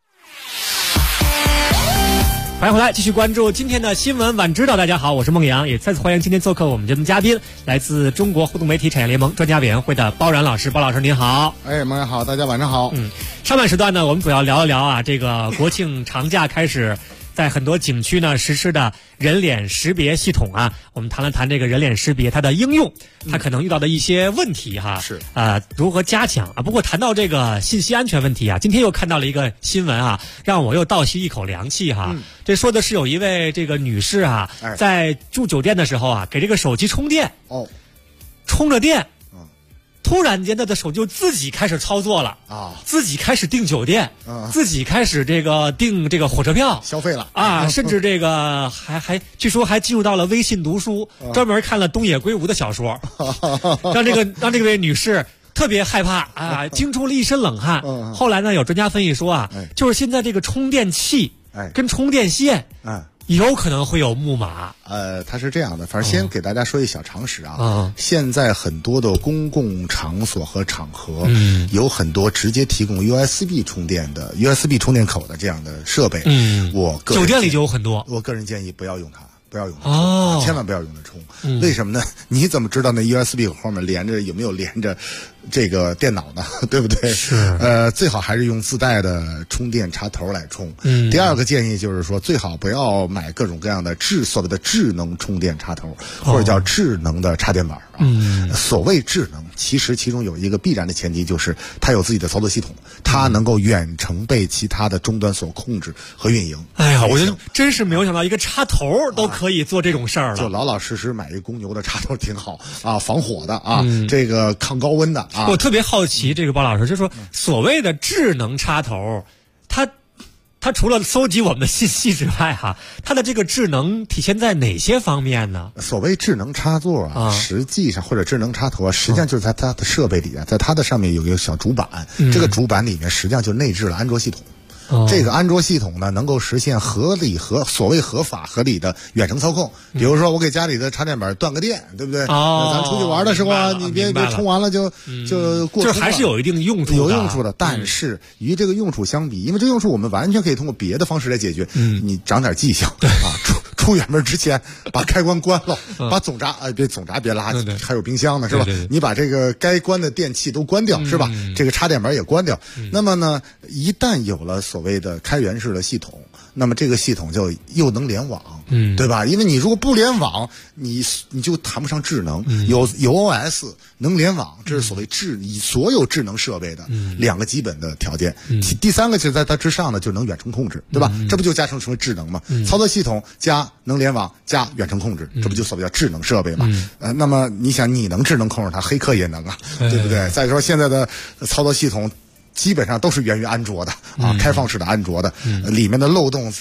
欢迎回来，继续关注今天的新闻晚知道。大家好，我是孟阳，也再次欢迎今天做客我们节目嘉宾，来自中国互动媒体产业联盟专家委员会的包然老师。包老师您好。 孟阳好，大家晚上好。 上半时段呢，我们主要聊一聊这个国庆长假开始，在很多景区呢实施的人脸识别系统啊，我们谈了谈这个人脸识别它的应用，它可能遇到的一些问题哈， 是如何加强啊？不过谈到这个信息安全问题啊，今天又看到了一个新闻啊，让我又倒吸一口凉气哈。这说的是有一位这个女士啊，在住酒店的时候啊，给这个手机充电，充着电。突然间，他的手就自己开始操作了啊，自己开始订酒店，自己开始这个订这个火车票， 消费了啊，甚至这个还据说还进入到了微信读书，专门看了东野圭吾的小说，让这位女士特别害怕啊，惊出了一身冷汗。后来呢，有专家分析说啊，就是现在这个充电器跟充电线有可能会有木马。 它是这样的，反正先给大家说一小常识啊。现在很多的公共场所和场合，有很多直接提供 USB 充电口的这样的设备。 酒店里就有很多。 我个人建议不要用它。不要用它充，千万不要用它充。为什么呢？你怎么知道那 USB 口后面有没有连着这个电脑呢？对不对？ 是。 最好还是用自带的充电插头来充。第二个建议就是说，最好不要买各种各样的所谓的智能充电插头，或者叫智能的插电板啊。所谓智能，其实其中有一个必然的前提，就是它有自己的操作系统，它能够远程被其他的终端所控制和运营。 哎呀，我真是没有想到，一个插头都可以做这种事儿了。 就老老实实买一公牛的插头挺好啊，防火的啊，这个抗高温的啊。 我特别好奇，这个包老师就说，所谓的智能插头，它除了搜集我们的信息之外哈，它的这个智能体现在哪些方面呢？ 所谓智能插座啊，实际上或者智能插头啊，实际上就是在它的设备里啊，在它的上面有一个小主板，这个主板里面实际上就内置了安卓系统。这个安卓系统呢，能够实现所谓合法合理的远程操控。比如说，我给家里的插电板断个电，对不对？咱出去玩的时候啊，你别充完了就过充了。 这还是有一定用处的， 但是与这个用处相比，因为这个用处我们完全可以通过别的方式来解决。你长点记性啊，出远门之前把开关关了，把总闸别拉，还有冰箱呢，是吧？你把这个该关的电器都关掉，是吧？这个插电板也关掉。那么呢，一旦有了所谓的开源式的系统，那么这个系统就又能联网，对吧？因为你如果不联网，你就谈不上智能。有 OS 能联网，这是所谓所有智能设备的两个基本的条件。第三个就是在它之上呢，就能远程控制，对吧？这不就加成为智能吗？操作系统加能联网加远程控制，这不就所谓叫智能设备吗？那么你想，你能智能控制它，黑客也能啊，对不对？再说现在的操作系统基本上都是源于安卓的啊，开放式的安卓的，里面的漏洞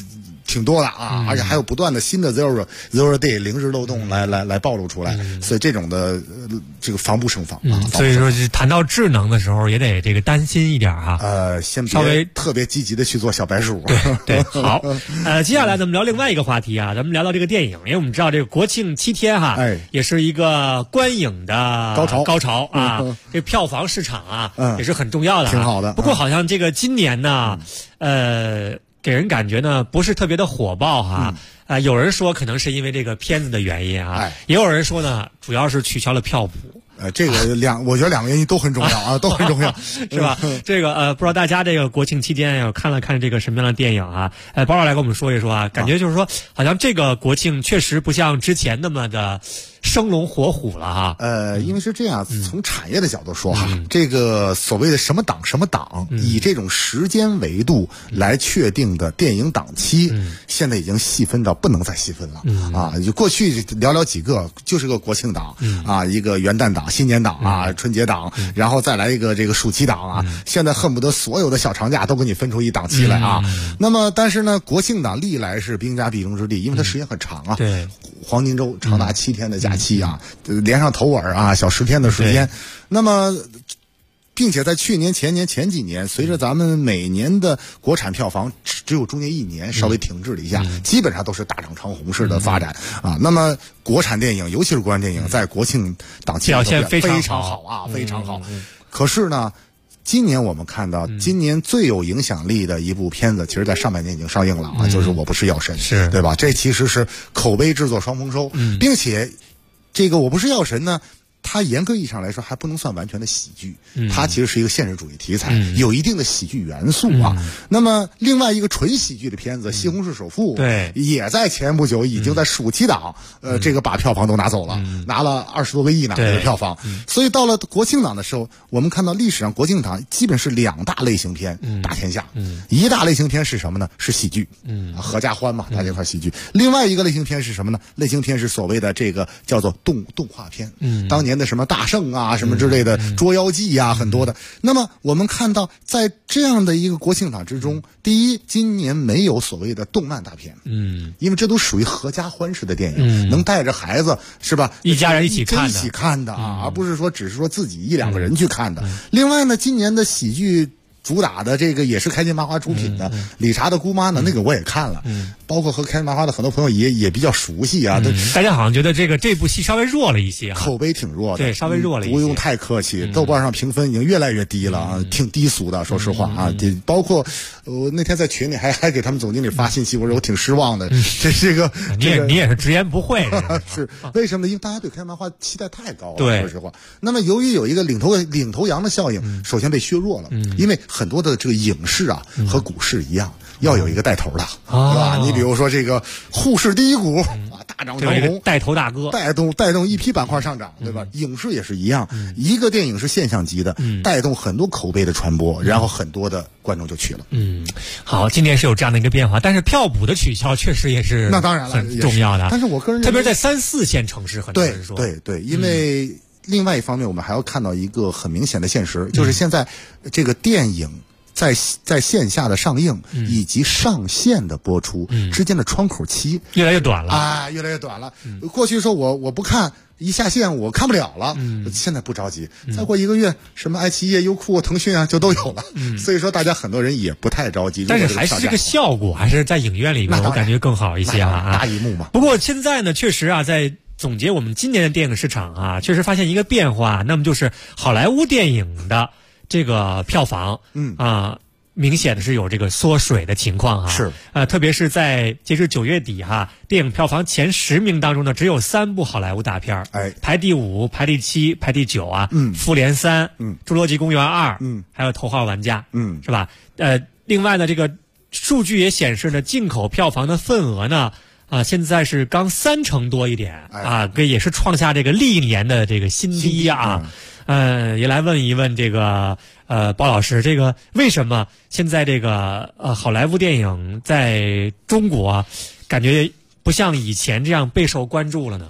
挺多的啊，而且还有不断的新的 zero day 零日漏洞来暴露出来，所以这种的这个防不胜防啊。 所以说谈到智能的时候，也得这个担心一点啊。 先稍微特别积极的去做小白鼠。 对，好。接下来咱们聊另外一个话题啊，咱们聊到这个电影，因为我们知道这个国庆7天哈，也是一个观影的高潮啊，这票房市场啊也是很重要的， 挺好的。 不过好像这个今年呢，给人感觉呢不是特别的火爆哈。有人说可能是因为这个片子的原因啊，也有人说呢主要是取消了票补。 这个我觉得两个原因都很重要啊，都很重要， 是吧？这个不知道大家这个国庆期间有看了看这个什么样的电影啊？包老来跟我们说一说啊，感觉就是说，好像这个国庆确实不像之前那么的生龙活虎了哈。 因为是这样，从产业的角度说哈，这个所谓的什么档，以这种时间维度来确定的电影档期，现在已经细分到不能再细分了啊！就过去寥寥几个，就是个国庆档啊，一个元旦档、新年档啊、春节档，然后再来一个这个暑期档啊。现在恨不得所有的小长假都给你分出一档期来啊。那么，但是呢，国庆档历来是兵家必争之地，因为它时间很长啊。 对， 黄金周长达7天的假期啊，连上头尾啊，小10天的时间。那么，并且在去年、前年、前几年，随着咱们每年的国产票房只有中间1年稍微停滞了一下，基本上都是大涨长虹式的发展啊。那么国产电影，尤其是国产电影，在国庆档期表现非常好啊，非常好。可是呢，今年我们看到，今年最有影响力的一部片子，其实在上半年已经上映了啊，就是《我不是药神》， 是对吧？这其实是口碑制作双丰收，并且这个《我不是药神》呢，它严格意义上来说还不能算完全的喜剧，它其实是一个现实主义题材，有一定的喜剧元素啊。那么另外一个纯喜剧的片子《西红柿首富》， 对， 也在前不久已经在暑期档，这个把票房都拿走了，拿了20多个亿呢这个票房。所以到了国庆档的时候，我们看到历史上国庆档基本是2大类型片打天下，一大类型片是什么呢？是喜剧，合家欢嘛，大家一块喜剧。另外一个类型片是什么呢？类型片是所谓的这个叫做动画片，当年的什么大圣啊，什么之类的捉妖记啊，很多的。那么我们看到，在这样的一个国庆档之中，第一，今年没有所谓的动漫大片，因为这都属于合家欢式的电影，能带着孩子是吧？ 一家人一起看的啊，而不是说只是说自己1-2个人去看的。另外呢，今年的喜剧主打的这个也是开心麻花出品的理查的姑妈呢，那个我也看了，包括和开心麻花的很多朋友也比较熟悉啊。 大家好像觉得这部戏稍微弱了一些， 口碑挺弱的， 对，稍微弱了一些， 不用太客气。豆瓣上评分已经越来越低了啊，挺低俗的，说实话啊。包括我那天在群里还给他们总经理发信息，我说我挺失望的。这个你也是直言不讳是为什么呢？因为大家对开心麻花期待太高了， 对， 说实话。那么由于有一个领头羊的效应，首先被削弱了，因为很多的这个影视啊和股市一样，要有一个带头的，对吧？你比如说这个沪市第一股啊，大涨长虹， 带头大哥， 带动一批板块上涨，对吧？影视也是一样，一个电影是现象级的，带动很多口碑的传播，然后很多的观众就去了。 好，今年是有这样的一个变化，但是票补的取消确实也是那当然了很重要的。 但是我个人特别是在3、4线城市，很多人说对，因为另外一方面，我们还要看到一个很明显的现实，就是现在这个电影在线下的上映以及上线的播出之间的窗口期越来越短了啊，越来越短了。过去说我不看，一下线我看不了了，现在不着急，再过1个月，什么爱奇艺、优酷、腾讯啊就都有了。所以说大家很多人也不太着急。 但是还是这个效果还是在影院里面，我感觉更好一些啊， 大荧幕嘛。 不过现在呢，确实啊，在总结我们今年的电影市场啊，确实发现一个变化，那么就是好莱坞电影的这个票房，明显的是有这个缩水的情况是特别是在截至9月底电影票房前10名当中呢，只有3部好莱坞大片，排第5、排第7、排第9啊，复联3、侏罗纪公园2，还有头号玩家，是吧？另外呢，这个数据也显示呢，进口票房的份额呢。现在是刚30%多一点也是创下这个历年的这个新低啊。也来问一问这个包老师，这个为什么现在这个好莱坞电影在中国感觉不像以前这样备受关注了呢？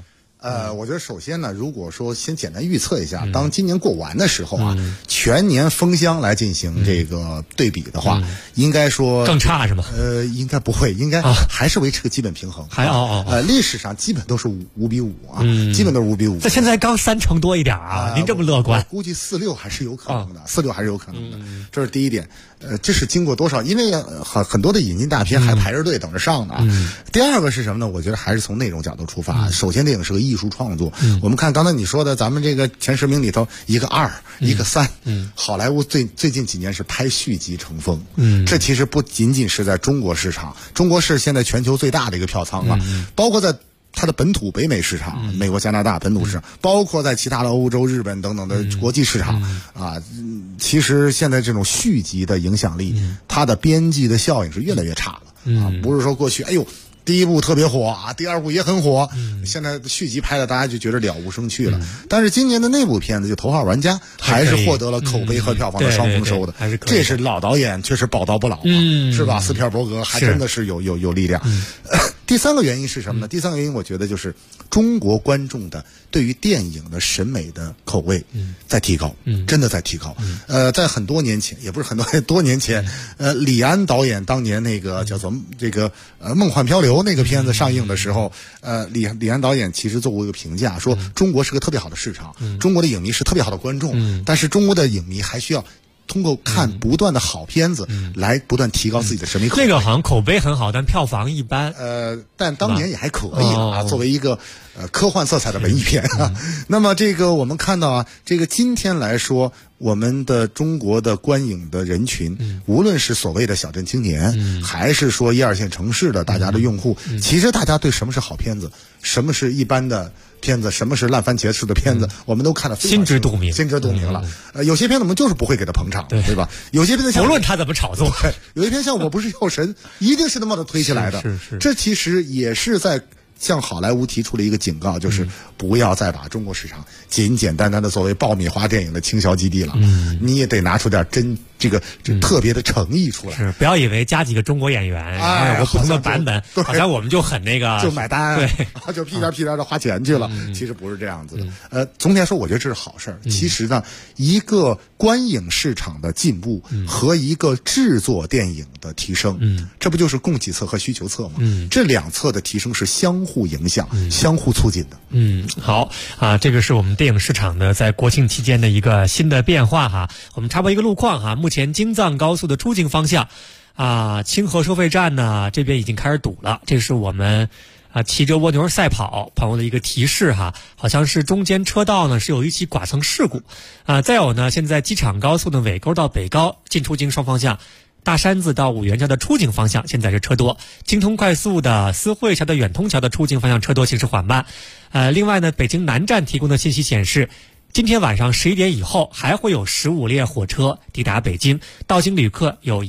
我觉得首先呢，如果说先简单预测一下，当今年过完的时候啊，全年封箱来进行这个对比的话，应该说更差是吗？ 应该不会，应该还是维持个基本平衡。历史上基本都是5-5啊，基本都是5-5。 这现在刚3成多一点啊，您这么乐观？ 我估计4-6还是有可能的，4-6还是有可能的。这是第一点。这是经过多少？因为很多的引进大片还排着队等着上呢。第二个是什么呢？我觉得还是从内容角度出发。首先，电影是个艺术创作。我们看刚才你说的，咱们这个前10名里头，一个2，一个3。好莱坞最近几年是拍续集成风。这其实不仅仅是在中国市场，中国是现在全球最大的一个票仓了，包括在它的本土北美市场，美国、加拿大本土市场，包括在其他的欧洲、日本等等的国际市场啊，其实现在这种续集的影响力，它的边际的效应是越来越差了啊，不是说过去哎呦第一部特别火啊，第二部也很火，现在续集拍的大家就觉得了无生趣了。但是今年的那部片子就《头号玩家》还是获得了口碑和票房的双丰收的，这是老导演确实宝刀不老是吧？斯皮尔伯格还真的是有力量。第三个原因是什么呢？第三个原因我觉得就是中国观众的对于电影的审美的口味在提高，真的在提高。在很多年前，也不是很多年前，李安导演当年那个叫做这个梦幻漂流那个片子上映的时候，李安导演其实做过一个评价，说中国是个特别好的市场，中国的影迷是特别好的观众，但是中国的影迷还需要通过看不断的好片子来不断提高自己的审美口味。 那个好像口碑很好，但票房一般。 但当年也还可以啊，作为一个科幻色彩的文艺片啊。那么这个我们看到啊，这个今天来说，我们的中国的观影的人群，无论是所谓的小镇青年，还是说1、2线城市的大家的用户，其实大家对什么是好片子，什么是一般的片子，什么是烂番茄式的片子，我们都看得非常心知肚明了。有些片子我们就是不会给他捧场，对吧？有些片子像无论他怎么炒作， 有些片像《我不是药神》，一定是那么的推起来的。 是， 这其实也是在向好莱坞提出了一个警告，就是不要再把中国市场简简单单的作为爆米花电影的倾销基地了。你也得拿出点这个特别的诚意出来。 是，不要以为加几个中国演员，然后有个不同的版本，好像我们就很那个就买单， 对， 就屁颠的花钱去了。其实不是这样子的。总体来说，我觉得这是好事儿。其实呢，一个观影市场的进步和一个制作电影的提升，这不就是供给侧和需求侧吗？这两侧的提升是相互影响、相互促进的。 好啊，这个是我们电影市场的在国庆期间的一个新的变化哈。我们插播一个路况哈，目前京藏高速的出境方向清河收费站呢这边已经开始堵了，这是我们骑着蜗牛赛跑朋友的一个提示哈，好像是中间车道呢是有一起剐蹭事故再有呢，现在机场高速的尾沟到北高进出京双方向，大山子到五原桥的出境方向现在是车多，京通快速的思汇桥的远通桥的出境方向车多，行驶缓慢。另外呢，北京南站提供的信息显示，今天晚上11点以后还会有15列火车抵达北京，到京旅客有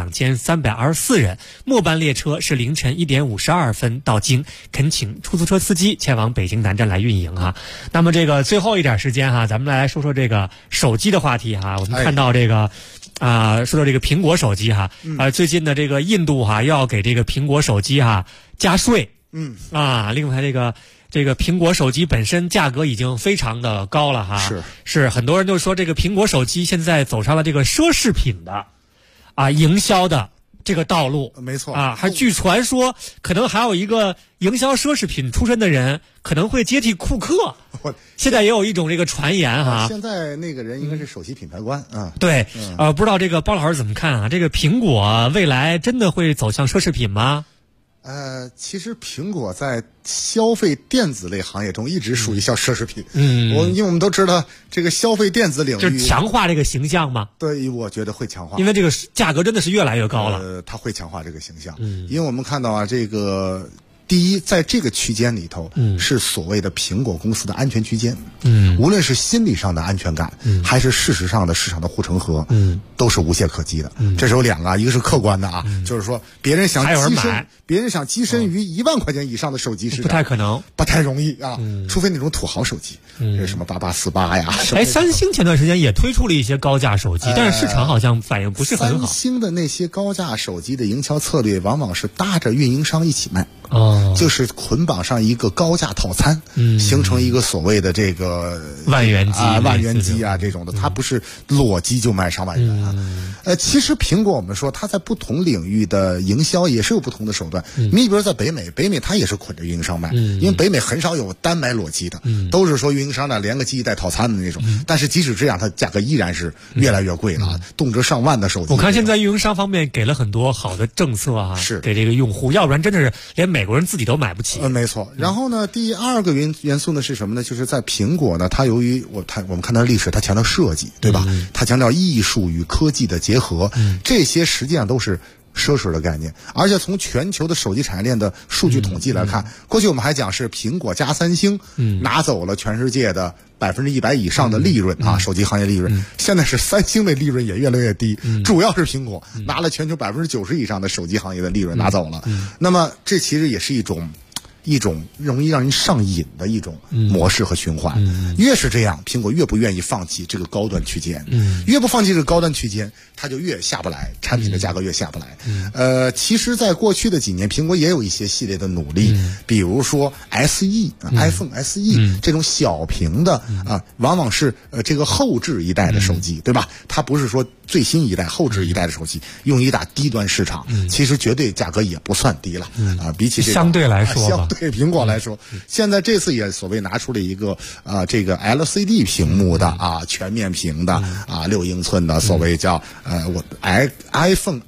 12324人，末班列车是凌晨1点52分到京，恳请出租车司机前往北京南站来运营哈。那么这个最后一点时间哈，咱们来说说这个手机的话题哈。我们看到这个说到这个苹果手机哈，最近的这个印度哈要给这个苹果手机哈加税，另外这个苹果手机本身价格已经非常的高了哈，是很多人就说这个苹果手机现在走上了这个奢侈品的营销的这个道路， 没错还据传说可能还有一个营销奢侈品出身的人可能会接替库克，现在也有一种这个传言哈。 现在那个人应该是首席品牌官对，不知道这个包老师怎么看啊？这个苹果未来真的会走向奢侈品吗？ 其实苹果在消费电子类行业中一直属于像奢侈品。因为我们都知道这个消费电子领域就是强化这个形象吗？ 对，我觉得会强化， 因为这个价格真的是越来越高了。 它会强化这个形象，因为我们看到这个第一，在这个区间里头，是所谓的苹果公司的安全区间。无论是心理上的安全感，还是事实上的市场的护城河，都是无懈可击的。这是有两个，一个是客观的就是说别人想跻身于1万块钱以上的手机市场， 不太可能， 不太容易除非那种土豪手机，什么8848呀。 三星前段时间也推出了一些高价手机，但是市场好像反应不是很好。 三星的那些高价手机的营销策略，往往是搭着运营商一起卖。 就是捆绑上一个高价套餐，形成一个所谓的这个万元机万元机啊这种的，它不是裸机就卖上万元啊。其实苹果我们说它在不同领域的营销也是有不同的手段。你比如说在北美它也是捆着运营商卖，因为北美很少有单买裸机的，都是说运营商呢连个机带套餐的那种。但是即使这样，它价格依然是越来越贵了，动辄上万的手机。 我看现在运营商方面给了很多好的政策啊， 是给这个用户，要不然真的是连美国人自己都买不起。 没错。然后呢，第二个元素呢是什么呢？就是在苹果呢，它由于我们看它的历史，它强调设计，对吧？它强调艺术与科技的结合，这些实际上都是奢侈的概念。而且从全球的手机产业链的数据统计来看，过去我们还讲是苹果加三星拿走了全世界的100%以上的利润啊，手机行业利润。现在是三星的利润也越来越低，主要是苹果拿了全球90%以上的手机行业的利润拿走了。那么这其实也是一种容易让人上瘾的一种模式和循环。越是这样，苹果越不愿意放弃这个高端区间，越不放弃这个高端区间，它就越下不来，产品的价格越下不来。其实在过去的几年，苹果也有一些系列的努力，比如说 iPhone SE 这种小屏的往往是这个后置一代的手机，对吧？它不是说最新一代，后置一代的手机用于打低端市场，其实绝对价格也不算低了比起这个相对来说对苹果来说，现在这次也所谓拿出了一个这个 LCD 屏幕的全面屏的6英寸的，所谓叫iPhone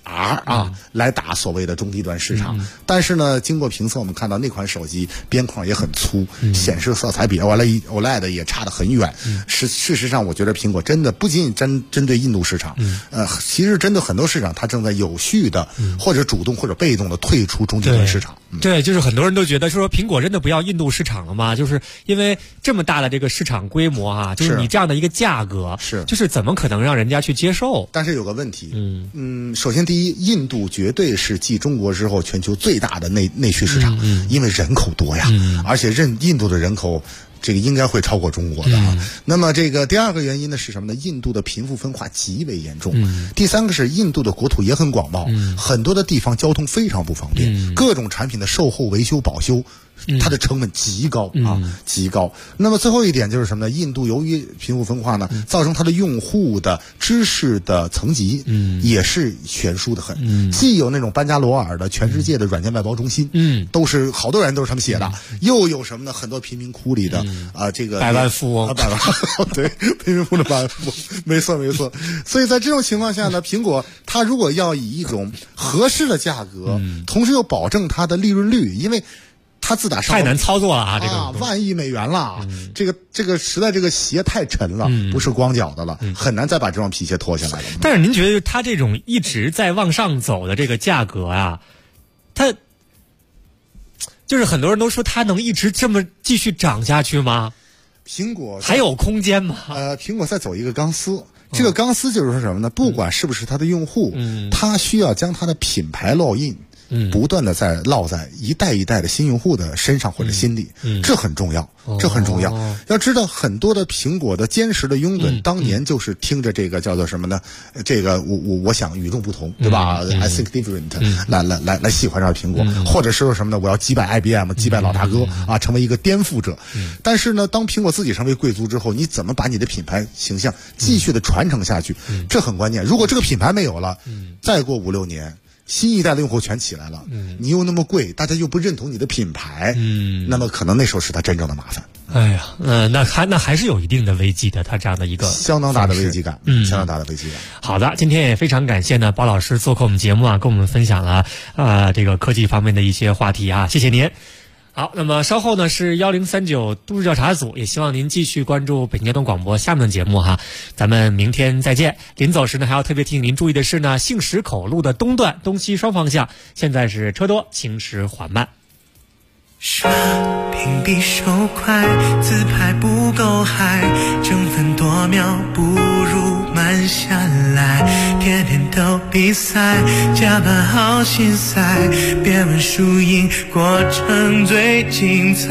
XR 来打所谓的中低端市场。但是呢，经过评测，我们看到那款手机边框也很粗，显示色彩比 OLED 也差得很远。事实上，我觉得苹果真的不仅仅针对印度市场，其实针对很多市场，它正在有序的或者主动或者被动的退出中低端市场。 对，就是很多人都觉得说苹果真的不要印度市场了吗？就是因为这么大的这个市场规模就是你这样的一个价格，就是怎么可能让人家去接受？ 但是有个问题，首先第一，印度绝对是继中国之后全球最大的内需市场，因为人口多呀，而且印度的人口这个应该会超过中国的那么这个第二个原因呢是什么呢？印度的贫富分化极为严重。第三个是印度的国土也很广袤，很多的地方交通非常不方便，各种产品的售后维修保修它的成本极高极高。那么最后一点就是什么呢？印度由于贫富分化呢，造成它的用户的知识的层级也是悬殊的很。既有那种班加罗尔的全世界的软件外包中心，都是好多人都是他们写的，又有什么呢？很多贫民窟里的这个百万富翁， 对，贫民窟的百万富翁，没错。所以在这种情况下呢，苹果它如果要以一种合适的价格，同时又保证它的利润率，因为它自打上太难操作了这个万亿美元了，这个实在这个鞋太沉了，不是光脚的了，很难再把这双皮鞋脱下来了。 但是您觉得它这种一直在往上走的这个价格它就是很多人都说它能一直这么继续涨下去吗？ 苹果还有空间吗？ 苹果在走一个钢丝。这个钢丝就是说什么呢？不管是不是它的用户，它需要将它的品牌烙印不断的在烙在一代一代的新用户的身上或者心里，这很重要，这很重要。要知道很多的苹果的坚实的拥趸，当年就是听着这个叫做什么呢？这个我想与众不同，对吧？I think different，来喜欢上苹果，或者是说什么呢？我要击败 IBM， 击败老大哥成为一个颠覆者。但是呢，当苹果自己成为贵族之后，你怎么把你的品牌形象继续的传承下去？这很关键。如果这个品牌没有了，再过5-6年。新一代的用户全起来了，你又那么贵，大家又不认同你的品牌，那么可能那时候是他真正的麻烦。 哎呀，那还是有一定的危机的，他这样的一个相当大的危机感，相当大的危机感。 好的，今天也非常感谢呢，包老师做客我们节目跟我们分享了这个科技方面的一些话题谢谢您。好，那么稍后呢是1039都市调查组，也希望您继续关注北京交通广播下面的节目咱们明天再见。临走时呢还要特别提醒您注意的是呢，杏石口路的东段东西双方向现在是车多，行驶缓慢。 刷屏比手快，自拍不够嗨，争分夺秒不如慢下来，天天都比赛，加班好心塞，别问输赢，过程最精彩。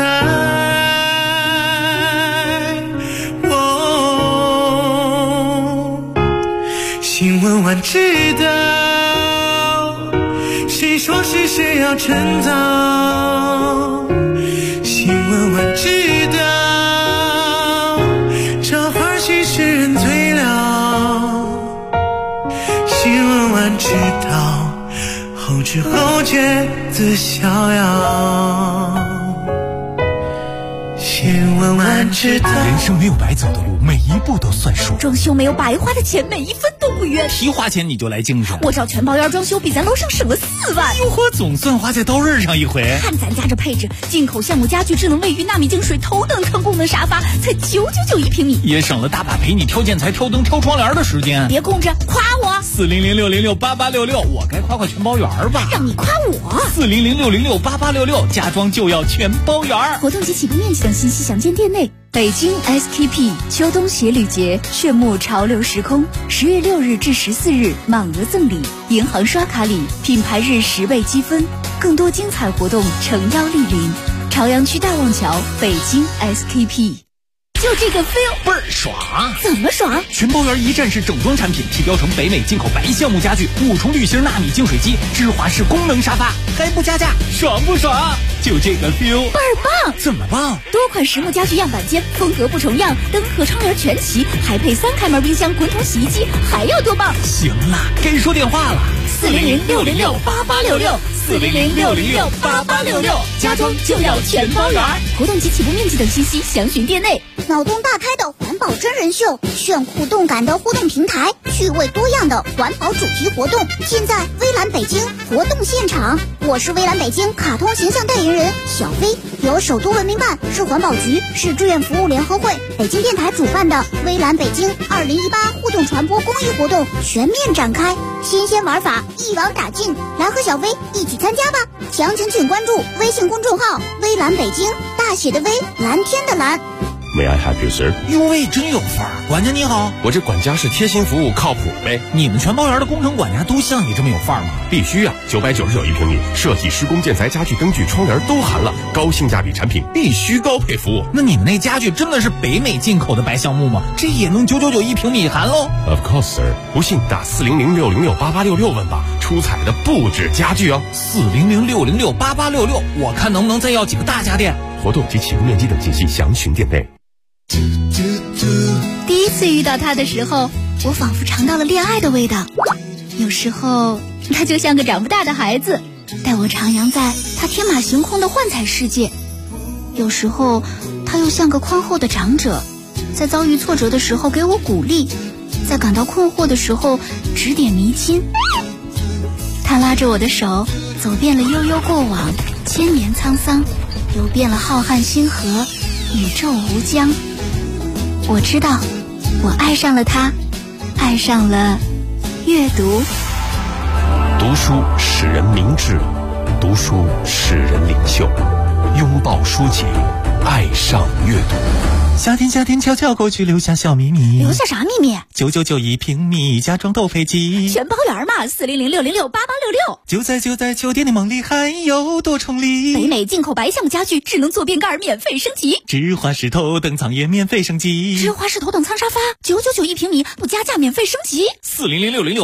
新闻晚知道，新说是谁要趁早？新闻晚知道，这花絮使人醉了。新闻晚知道，后知后觉自逍遥。新闻晚知道， 人生没有白走的路，每一步都算数。 装修没有白花的钱，每一分都不冤。 提花钱你就来精神， 我找全包院装修，比咱楼上省了4万。 哟呵，总算花在刀刃上一回。 看咱家这配置，进口橡木家具、智能卫浴、纳米净水、头等舱功能沙发，才999一平米， 也省了大把陪你挑建材、挑灯、挑窗帘的时间。 别空着，夸我 ！400606866，我该夸夸全包园吧？ 让你夸我 ！400606866，家装就要全包园。 活动及起步面积等信息详见店内。北京 SKP 秋冬鞋履节炫目潮流时空，10月6日至14日满额赠礼，银行刷卡礼，品牌日10倍积分，更多精彩活动诚邀莅临。朝阳区大望桥，北京 SKP。就这个 feel 倍儿爽！ 怎么爽？ 全包园一站式整装产品，提标成北美进口白橡木家具，5重滤芯纳米净水机，芝华士功能沙发，还不加价，爽不爽？就这个 feel 倍儿棒！ 怎么棒？ 多款实木家具样板间，风格不重样，灯和窗帘全齐，还配3开门冰箱、滚筒洗衣机，还要多棒？ 行了，该说电话了。 400606886，400606886，家装就要全包园。活动及起步面积等信息详询店内。 脑洞大开的环保真人秀，炫酷动感的互动平台，趣味多样的环保主题活动，现在微蓝北京活动现场。我是微蓝北京卡通形象代言人小飞，由首都文明办、市环保局、市志愿服务联合会、北京电台主办的微蓝北京2018互动传播公益活动全面展开，新鲜玩法一网打尽，来和小飞一起参加吧！详情请关注微信公众号微蓝北京，大写的微，蓝天的蓝。 May I help you, sir？ 哟喂，真有范儿！管家你好， 我这管家是贴心服务，靠谱呗。 你们全包园的工程管家都像你这么有范儿吗？ 必须啊！999一平米，设计、施工、建材、家具、灯具、窗帘都含了，高性价比产品，必须高配服务。 那你们那家具真的是北美进口的白橡木吗？这也能999一平米含喽 ？Of course, sir。不信打400606886问吧，出彩的不止家具哦。 400606886，我看能不能再要几个大家电。 活动及起步面积等信息详询店内。 第一次遇到他的时候，我仿佛尝到了恋爱的味道。有时候他就像个长不大的孩子，带我徜徉在他天马行空的幻彩世界；有时候他又像个宽厚的长者，在遭遇挫折的时候给我鼓励，在感到困惑的时候指点迷津。他拉着我的手，走遍了悠悠过往，千年沧桑，游遍了浩瀚星河，宇宙无疆。我知道，我爱上了他，爱上了阅读。 读书使人明智，读书使人领袖。拥抱书籍，爱上阅读。 夏天悄悄过去，留下小秘密。 留下啥秘密 ？999一平米，家装都配齐。 全包园嘛，400606886。 就在酒店的梦里，还有多重礼。 北美进口白橡木家具，智能坐便盖免费升级。 芝华士头等舱也免费升级。 芝华士头等舱沙发999一平米，不加价免费升级。 400606886。